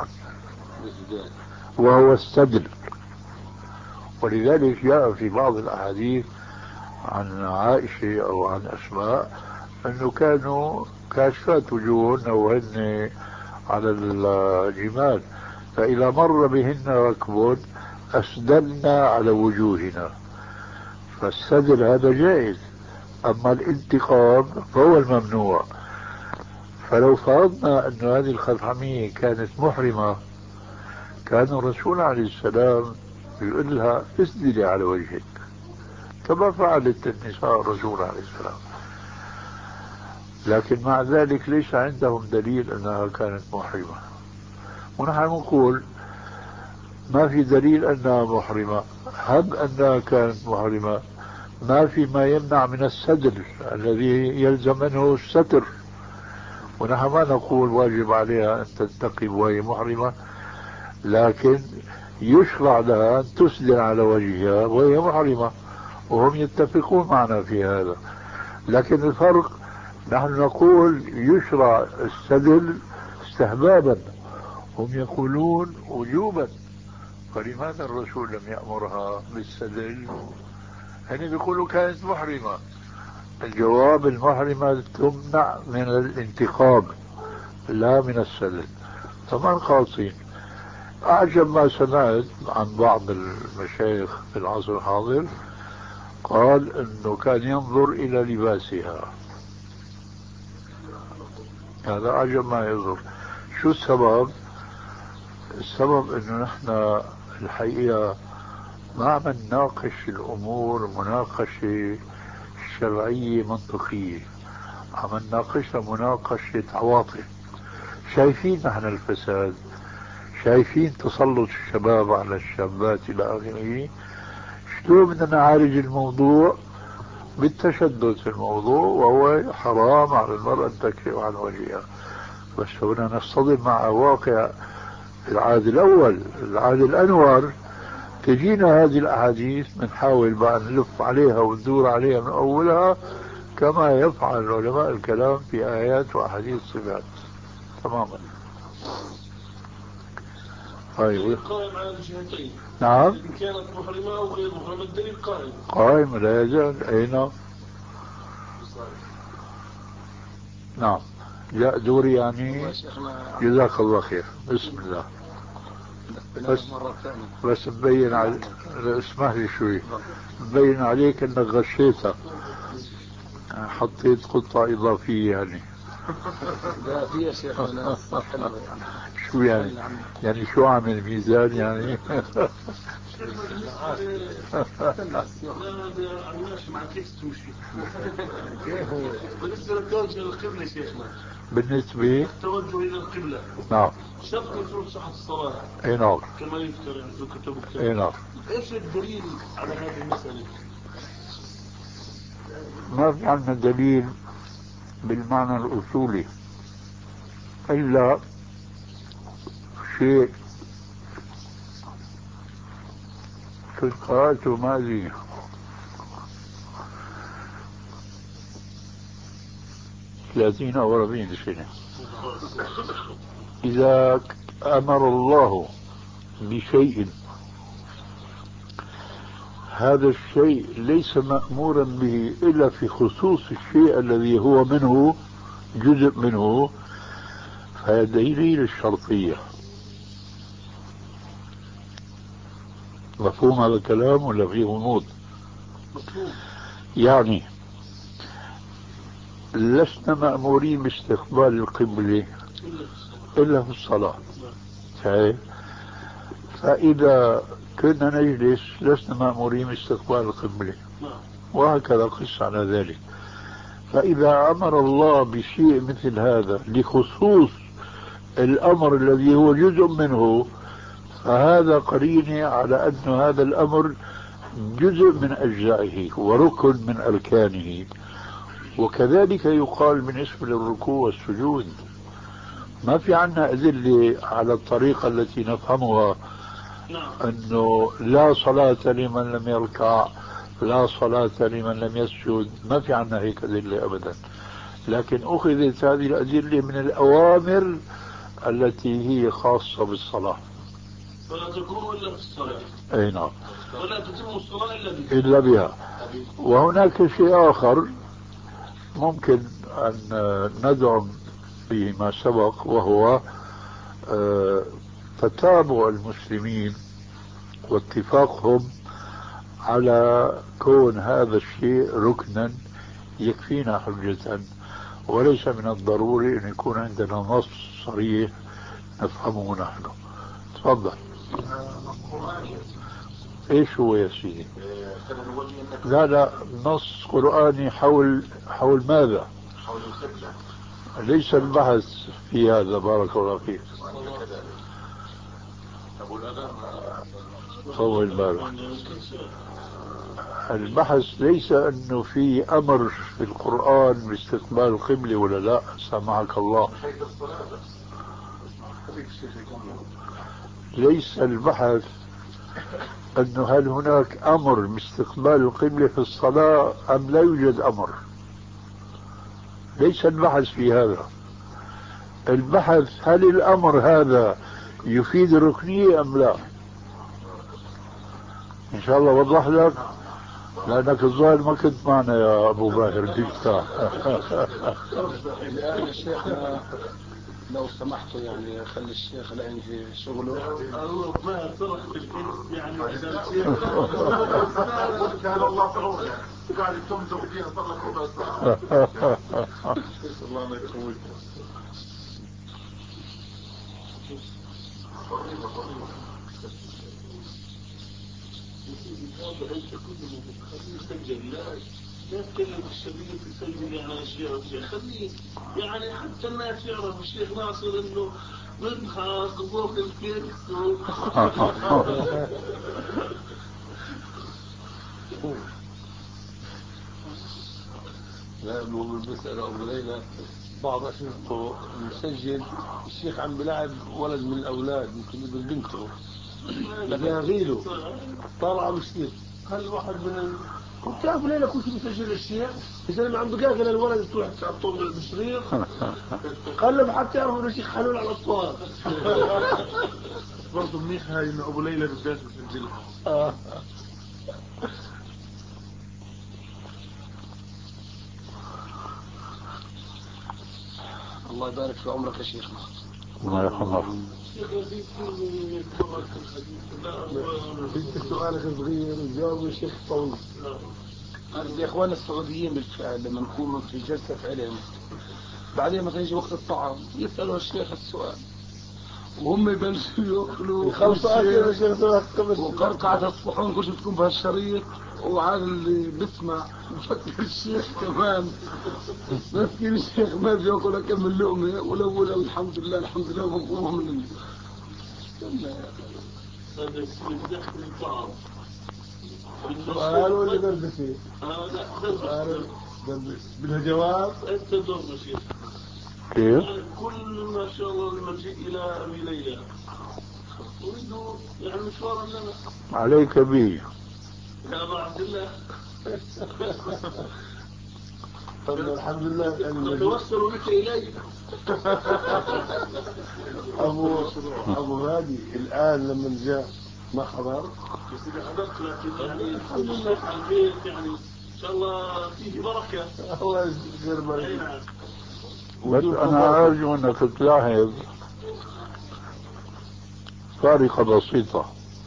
B: وهو السدل. ولذلك جاء في بعض الأحاديث عن عائشة أو عن أسماء أنه كانوا كاشفات وجوههن وهن على الجمال، فإذا مر بهن ركب أسدلنا على وجوهنا. فالسدل هذا جائز، أما الانتقاب فهو الممنوع. فلو فرضنا أن هذه الخثعمية كانت محرمة كان الرسول عليه السلام يقول لها: اسدلي على وجهك، كما فعلت النساء الرسول عليه السلام. لكن مع ذلك ليس عندهم دليل أنها كانت محرمة. ونحن نقول ما في دليل أنها محرمة، هب أنها كانت محرمة ما في ما يمنع من السدل الذي يلزم منه الستر. ونحن ما نقول واجب عليها أن تنتقب وهي محرمة، لكن يشرع لها أن تسدل على وجهها وهي محرمة، وهم يتفقون معنا في هذا. لكن الفرق نحن نقول يشرع السدل استحبابا، هم يقولون وجوبا. فلماذا الرسول لم يأمرها بالسدل؟ هني بيقولوا كانت محرمة. الجواب: المحرمة تمنع من الانتقاب لا من السدل. فمن قاصين. أعجب ما سمعت عن بعض المشايخ في العصر الحاضر، قال انه كان ينظر الى لباسها. هذا أعجب ما يظهر. شو السبب؟ السبب انه نحن الحقيقة ما عم نناقش الامور مناقشة شرعية منطقية، عم نناقشها مناقشة عواطف. شايفين نحن الفساد، شايفين تسلط الشباب على الشابات الى اخره. شلون بدنا نعالج الموضوع؟ بالتشدد في الموضوع، وهو حرام على المرأة ان تكشف عن وجهها. بس هنا نصطدم مع واقع العهد الاول، العهد الانور. تجينا هذه الاحاديث بنحاول بقى نلف عليها وندور عليها من اولها كما يفعل علماء الكلام في ايات واحاديث صفات تماما. طيب
C: قائم على الجهتين.
B: نعم،
C: إن كانت محرمة أو غير محرمة الدليل قائم.
B: قائم لا يزال. أين؟ نعم، جاء دوري يعني. جزاك الله خير. بسم الله. بس بس مبين عليك، اسمح لي شوي، مبين عليك انك غشيتها، حطيت قطعة اضافية يعني.
C: لا في يا شيخنا حلوة يعني.
B: شو يعني؟ يعني شو عامل ميزان يعني؟
C: مع كيف تمشي. بالنسبة للتوجه للقبلة شيخنا،
B: بالنسبة
C: التوجه إلى القبلة
B: نعم
C: شرط من شروط صحة الصلاة.
B: اي نعم،
C: كما يذكر يعني في الكتب الكتاب.
B: اي نعم.
C: ايش الدليل على هذه المسألة؟
B: ما في عندنا دليل بالمعنى الأصولي إلا شيء كنت قرأته مالي ثلاثين أو أربعين سنة. إذا أمر الله بشيء هذا الشيء ليس مأمورا به إلا في خصوص الشيء الذي هو منه جزء منه، فهذا دليل الشرطية. مفهوم هذا الكلام ولا فيه غموض؟ يعني لسنا مأمورين باستقبال القبلة إلا في الصلاة. فإذا كنا نجلس لسنا مأمورين باستقبال القبلة، وهكذا قس على ذلك. فإذا أمر الله بشيء مثل هذا لخصوص الأمر الذي هو جزء منه، فهذا قرينة على أن هذا الأمر جزء من أجزائه وركن من أركانه. وكذلك يقال بالنسبة للركوع والسجود. ما في عنا أدلة على الطريقة التي نفهمها أنه لا صلاة لمن لم يركع، لا صلاة لمن لم يسجد، ما في عنا هيك أدلة أبدا. لكن أخذت هذه الأدلة من الأوامر التي هي خاصة بالصلاة.
E: فلا تكون إلا في الصلاة.
B: أي نعم.
E: ولا تتم الصلاة إلا بها.
B: إلا بها. وهناك شيء آخر ممكن أن ندعم به ما سبق، وهو تتابع المسلمين واتفاقهم على كون هذا الشيء ركنا يكفينا حجة، وليس من الضروري أن يكون عندنا نص صريح نفهمه نحن. تفضل. ايش هو يا سيدي؟ لا لا، نص قرآني حول حول ماذا؟
F: حول القبلة.
B: ليس البحث في هذا. بارك الله فيك. طول بالك. البحث ليس انه في امر في القرآن باستقبال القبلة ولا لا. سامحك الله. ليس البحث انه هل هناك امر باستقبال القبلة في الصلاة ام لا يوجد امر. ليس البحث في هذا. البحث هل الامر هذا يفيد الركنية ام لا. ان شاء الله وضح لك، لانك الظاهر ما كنت معنا يا ابو باهر ديكتا.
C: الان شيخنا لو سمحتوا يعني خلي الشيخ الان في شغله.
E: الله ما صرح بالكذب يعني
F: كان الله تعالى قاعد تمزق فيها صار لك ربع ساعة. الله ما يقويك.
E: لا تكلم الشريف يسجل يعني اشياء خليه يعني حتى الناس يعرف الشيخ ناصر انه بنضحك وفوق الكرس و...
C: لا بالمسألة أبو ليلى بعض أشرطه مسجل الشيخ عم بلعب ولد من الأولاد يمكن ابن بنته بجاغيله طالع بصير هل واحد من ال... كنت أبو ليلى كنت مسجل الشيخ إذا ما عم بجاغل الولد تروح تعطوه بالشريط قلب حتى يعرفوا إنه الشيخ حلول على الأصوات.
D: برضه منيح هاي إنه أبو ليلى بالذات بسجلها.
C: الله يبارك في عمرك يا شيخنا.
B: الله يرحمه.
C: انت سؤالك صغير وجاوب الشيخ طويل. يا اخوان السعوديين بالفعل لما نكون في جلسة علم بعدين مثلا يجي وقت الطعام يسألوا الشيخ السؤال وهم يبلشوا ياكلوا وقرقعة الصحون كل شيء بتكون بهالشريط وعاد اللي بسمع بفكر الشيخ كمان مسكين الشيخ ما بياكل اكمل لقمه ولو ولو الحمد لله الحمد لله مفهوم من
E: هذا السيد داخل الطعام.
C: سؤال ولا دردشة؟
E: اه لا
C: دردشة بدها جواب؟
E: انت دور شيخ.
B: كيف؟
E: كل ما شاء الله المجيء الى ابي ليلى اريد يعني مشوارا لنا.
B: عليك به
E: يا ابا عبد الله.
C: طب الحمد لله
E: نتوسل بك الي.
C: ابو ابو هادي الان لما جاء ما حضر؟
E: بس اذا حضرت لكن يعني الحمد لله على البيت يعني ان شاء الله فيه بركه.
C: الله يجزيك بركه.
B: بس انا ارجو انك تلاحظ فارقة بسيطة.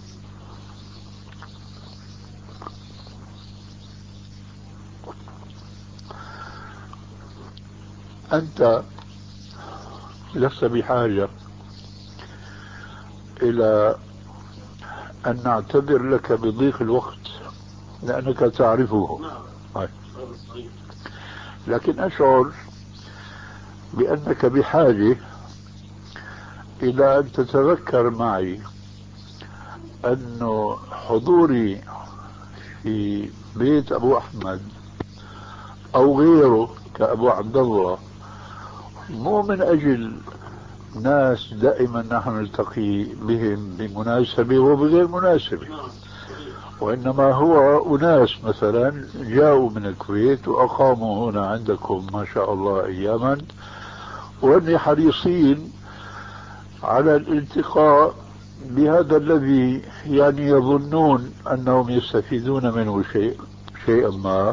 B: أنت لست بحاجة إلى أن نعتذر لك بضيق الوقت لأنك تعرفه.
E: نعم.
B: طيب. لكن أشعر بأنك بحاجة إلى أن تتذكر معي أنه حضوري في بيت أبو أحمد أو غيره كأبو عبد الله مو من أجل ناس دائما نحن نلتقي بهم بمناسبة وبغير مناسبة، وإنما هو أناس مثلا جاءوا من الكويت وأقاموا هنا عندكم ما شاء الله أياما، وأني حريصين على الالتقاء بهذا الذي يعني يظنون أنهم يستفيدون منه شيء شيئا ما،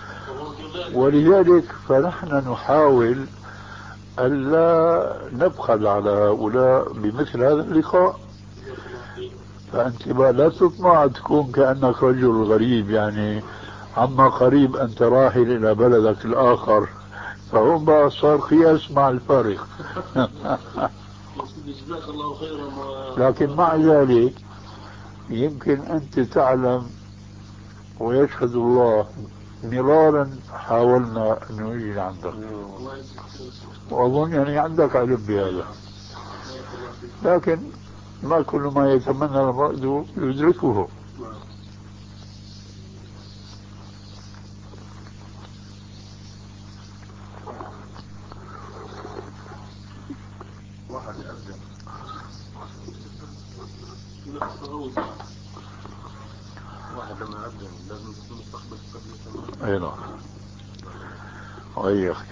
B: ولذلك فنحن نحاول ألا نبخل على هؤلاء بمثل هذا اللقاء. فأنت لا تطمع تكون كأنك رجل غريب، يعني عما قريب أنت راحل إلى بلدك الآخر، فهم بقى صار قياس مع الفارق. لكن مع ذلك يمكن أنت تعلم ويشهد الله مرارا حاولنا أن نجي عندك، وأظن يعني عندك علم بهذا، لكن ما كل ما يتمنى المرء يدركه.
F: واحد يأذن واحد لما يأذن لازم نستقبل قبل.
B: أي نعم. أي أخي.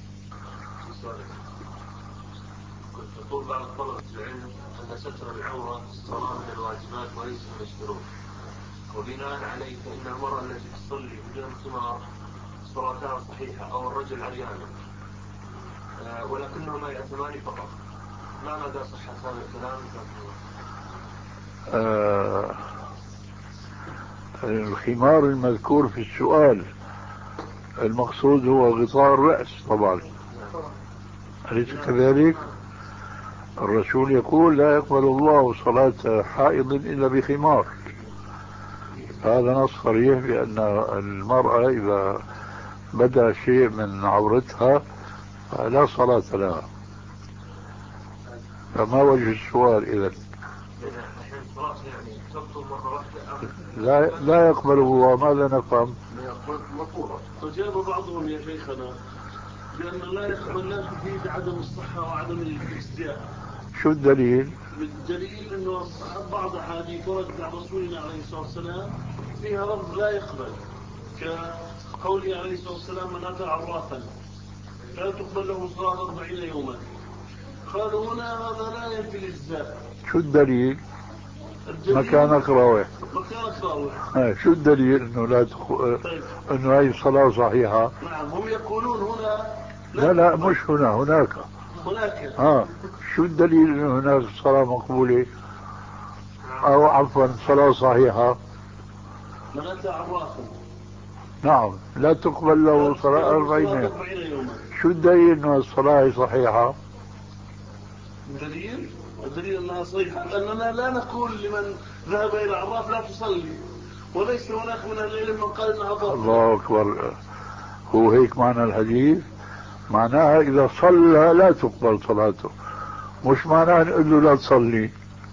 E: كنت تقول بعض طلبة العلم أن ستر العورة صلاة من الواجبات وليس من الشروط، وبناء عليه فإن المرأة التي تصلي بدون خمار صلاتها صحيحة أو الرجل عريان ولكنهما يأثمان فقط. ما مدى صحة هذا الكلام؟
B: آه الخمار المذكور في السؤال المقصود هو غطاء الرأس طبعا، أليس كذلك؟ الرسول يقول لا يقبل الله صلاة حائض إلا بخمار. هذا نص صريح بأن المرأة إذا بدأ شيء من عورتها لا صلاة لها. فما وجه السؤال إذن؟ لا لا يقبل الله، ماذا نفهم؟
E: فجاب بعضهم يا شيخنا بأن لا يقبل لا تفيد عدم الصحة وعدم الاجزاء.
B: شو الدليل؟
E: الدليل أنه بعض أحاديث وردت عن رسولنا عليه الصلاة والسلام فيها لفظ لا يقبل، كقوله عليه الصلاة والسلام من أتى عرافا لا تقبل له صلاة أربعين يوما. قالوا هنا هذا لا ينفي الإجزاء.
B: شو الدليل؟ مكانك راوح.
E: مكانك راوح.
B: شو الدليل انه لا تخ...
E: طيب.
B: انه هي الصلاة صحيحة؟
E: نعم هم يقولون هنا
B: لا لا مش هنا، هناك.
E: هناك.
B: اه شو الدليل انه هناك صلاة مقبولة او عفوا صلاة صحيحة؟
E: من أتى عرافا
B: نعم لا تقبل له صلاة أربعين يوم. شو الدليل انه الصلاة صحيحة؟
E: الدليل الدليل انها صحيحة لاننا لا نقول لمن ذهب الى عراف لا تصلي، وليس هناك من العلم من قال انها باطلة.
B: الله اكبر. هو هيك معنى الحديث؟ معناها اذا صلى لا تقبل صلاته، مش معناها نقول له لا تصلي.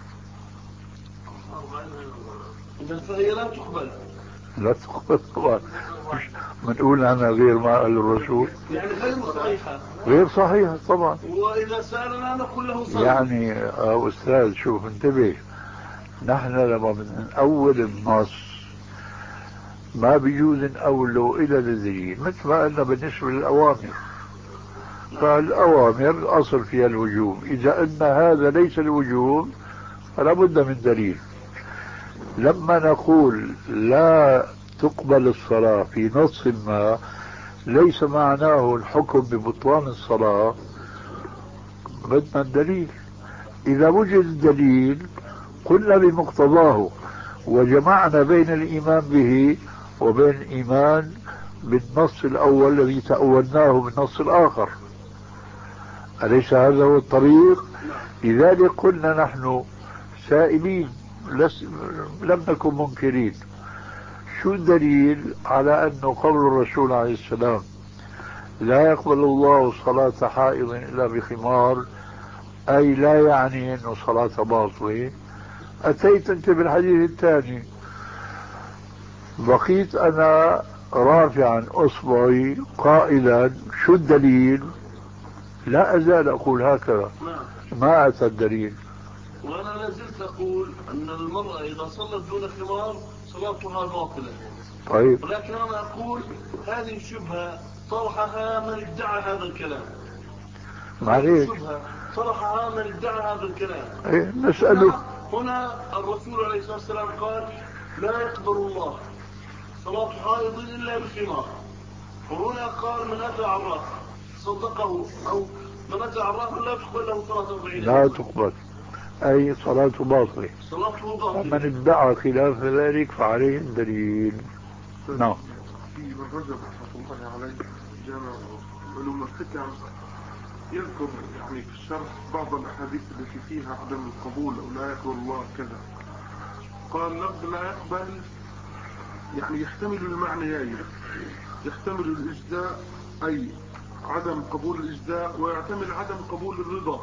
E: اذا فهي لا تقبل.
B: لا تقبل طبعا، مش بنقول انا غير ما قال الرسول،
E: يعني غير صحيحة.
B: غير صحيحة طبعا.
E: واذا سالنا نقول له صلي.
B: يعني آه استاذ شوف انتبه، نحن لما بنأول النص ما بيجوز نأوله إلى الدليل، مثل ما قلنا بالنسبة للأوامر، فالأوامر الأصل فيها الوجوب، إذا أن هذا ليس الوجوب فلا بد من دليل. لما نقول لا تقبل الصلاة في نص ما ليس معناه الحكم ببطلان الصلاة، بدنا الدليل. إذا وجد الدليل قلنا بمقتضاه وجمعنا بين الإيمان به وبين الإيمان بالنص الأول الذي تأولناه بالنص الآخر. أليس هذا هو الطريق؟ لذلك قلنا نحن سائلين لم نكن منكرين. شو الدليل على أنه قول الرسول عليه السلام لا يقبل الله صلاة حائض إلا بخمار، أي لا يعني أنه صلاة باطلة. أتيت أنت بالحديث الثاني، بقيت أنا رافعا أصبعي قائلا شو الدليل؟ لا أزال أقول هكذا، ما أتى الدليل.
E: وأنا لازلت أقول أن المرأة إذا صلت دون خمار صلاتها باطلة.
B: طيب،
E: ولكن أنا أقول هذه الشبهة طرحها من ادعى هذا الكلام.
B: معليش،
E: الشبهة طرحها من ادعى هذا الكلام.
B: إيه، نسأله.
E: هنا, هنا الرسول عليه الصلاة والسلام قال لا يقبل الله صلاة حائض إلا بخمار. وهنا قال من أتى عرافا صدقه، أو من أتى عرافا لا تقبل له صلاة أربعين
B: لا تقبل، أي صلاة باطلة.
E: صلاته باطلة.
B: ومن ادعى خلاف ذلك فعليه الدليل. نعم.
D: في ابن رجب رحمة الله عليه جامع علوم الحكم يذكر يعني في الشرح بعض الأحاديث التي فيها عدم القبول أو لا يقبل الله كذا. قال لفظ لا يقبل يعني يحتمل المعنيين، يحتمل الإجزاء أي عدم قبول الإجزاء، ويحتمل عدم قبول الرضا.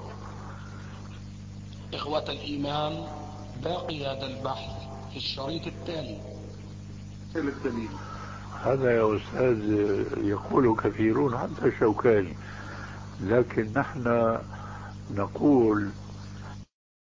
A: إخوة الإيمان، باقي هذا البحث في الشريط التالي.
D: الدليل
B: هذا يا أستاذ يقول كثيرون حتى الشوكاني، لكن نحن نقول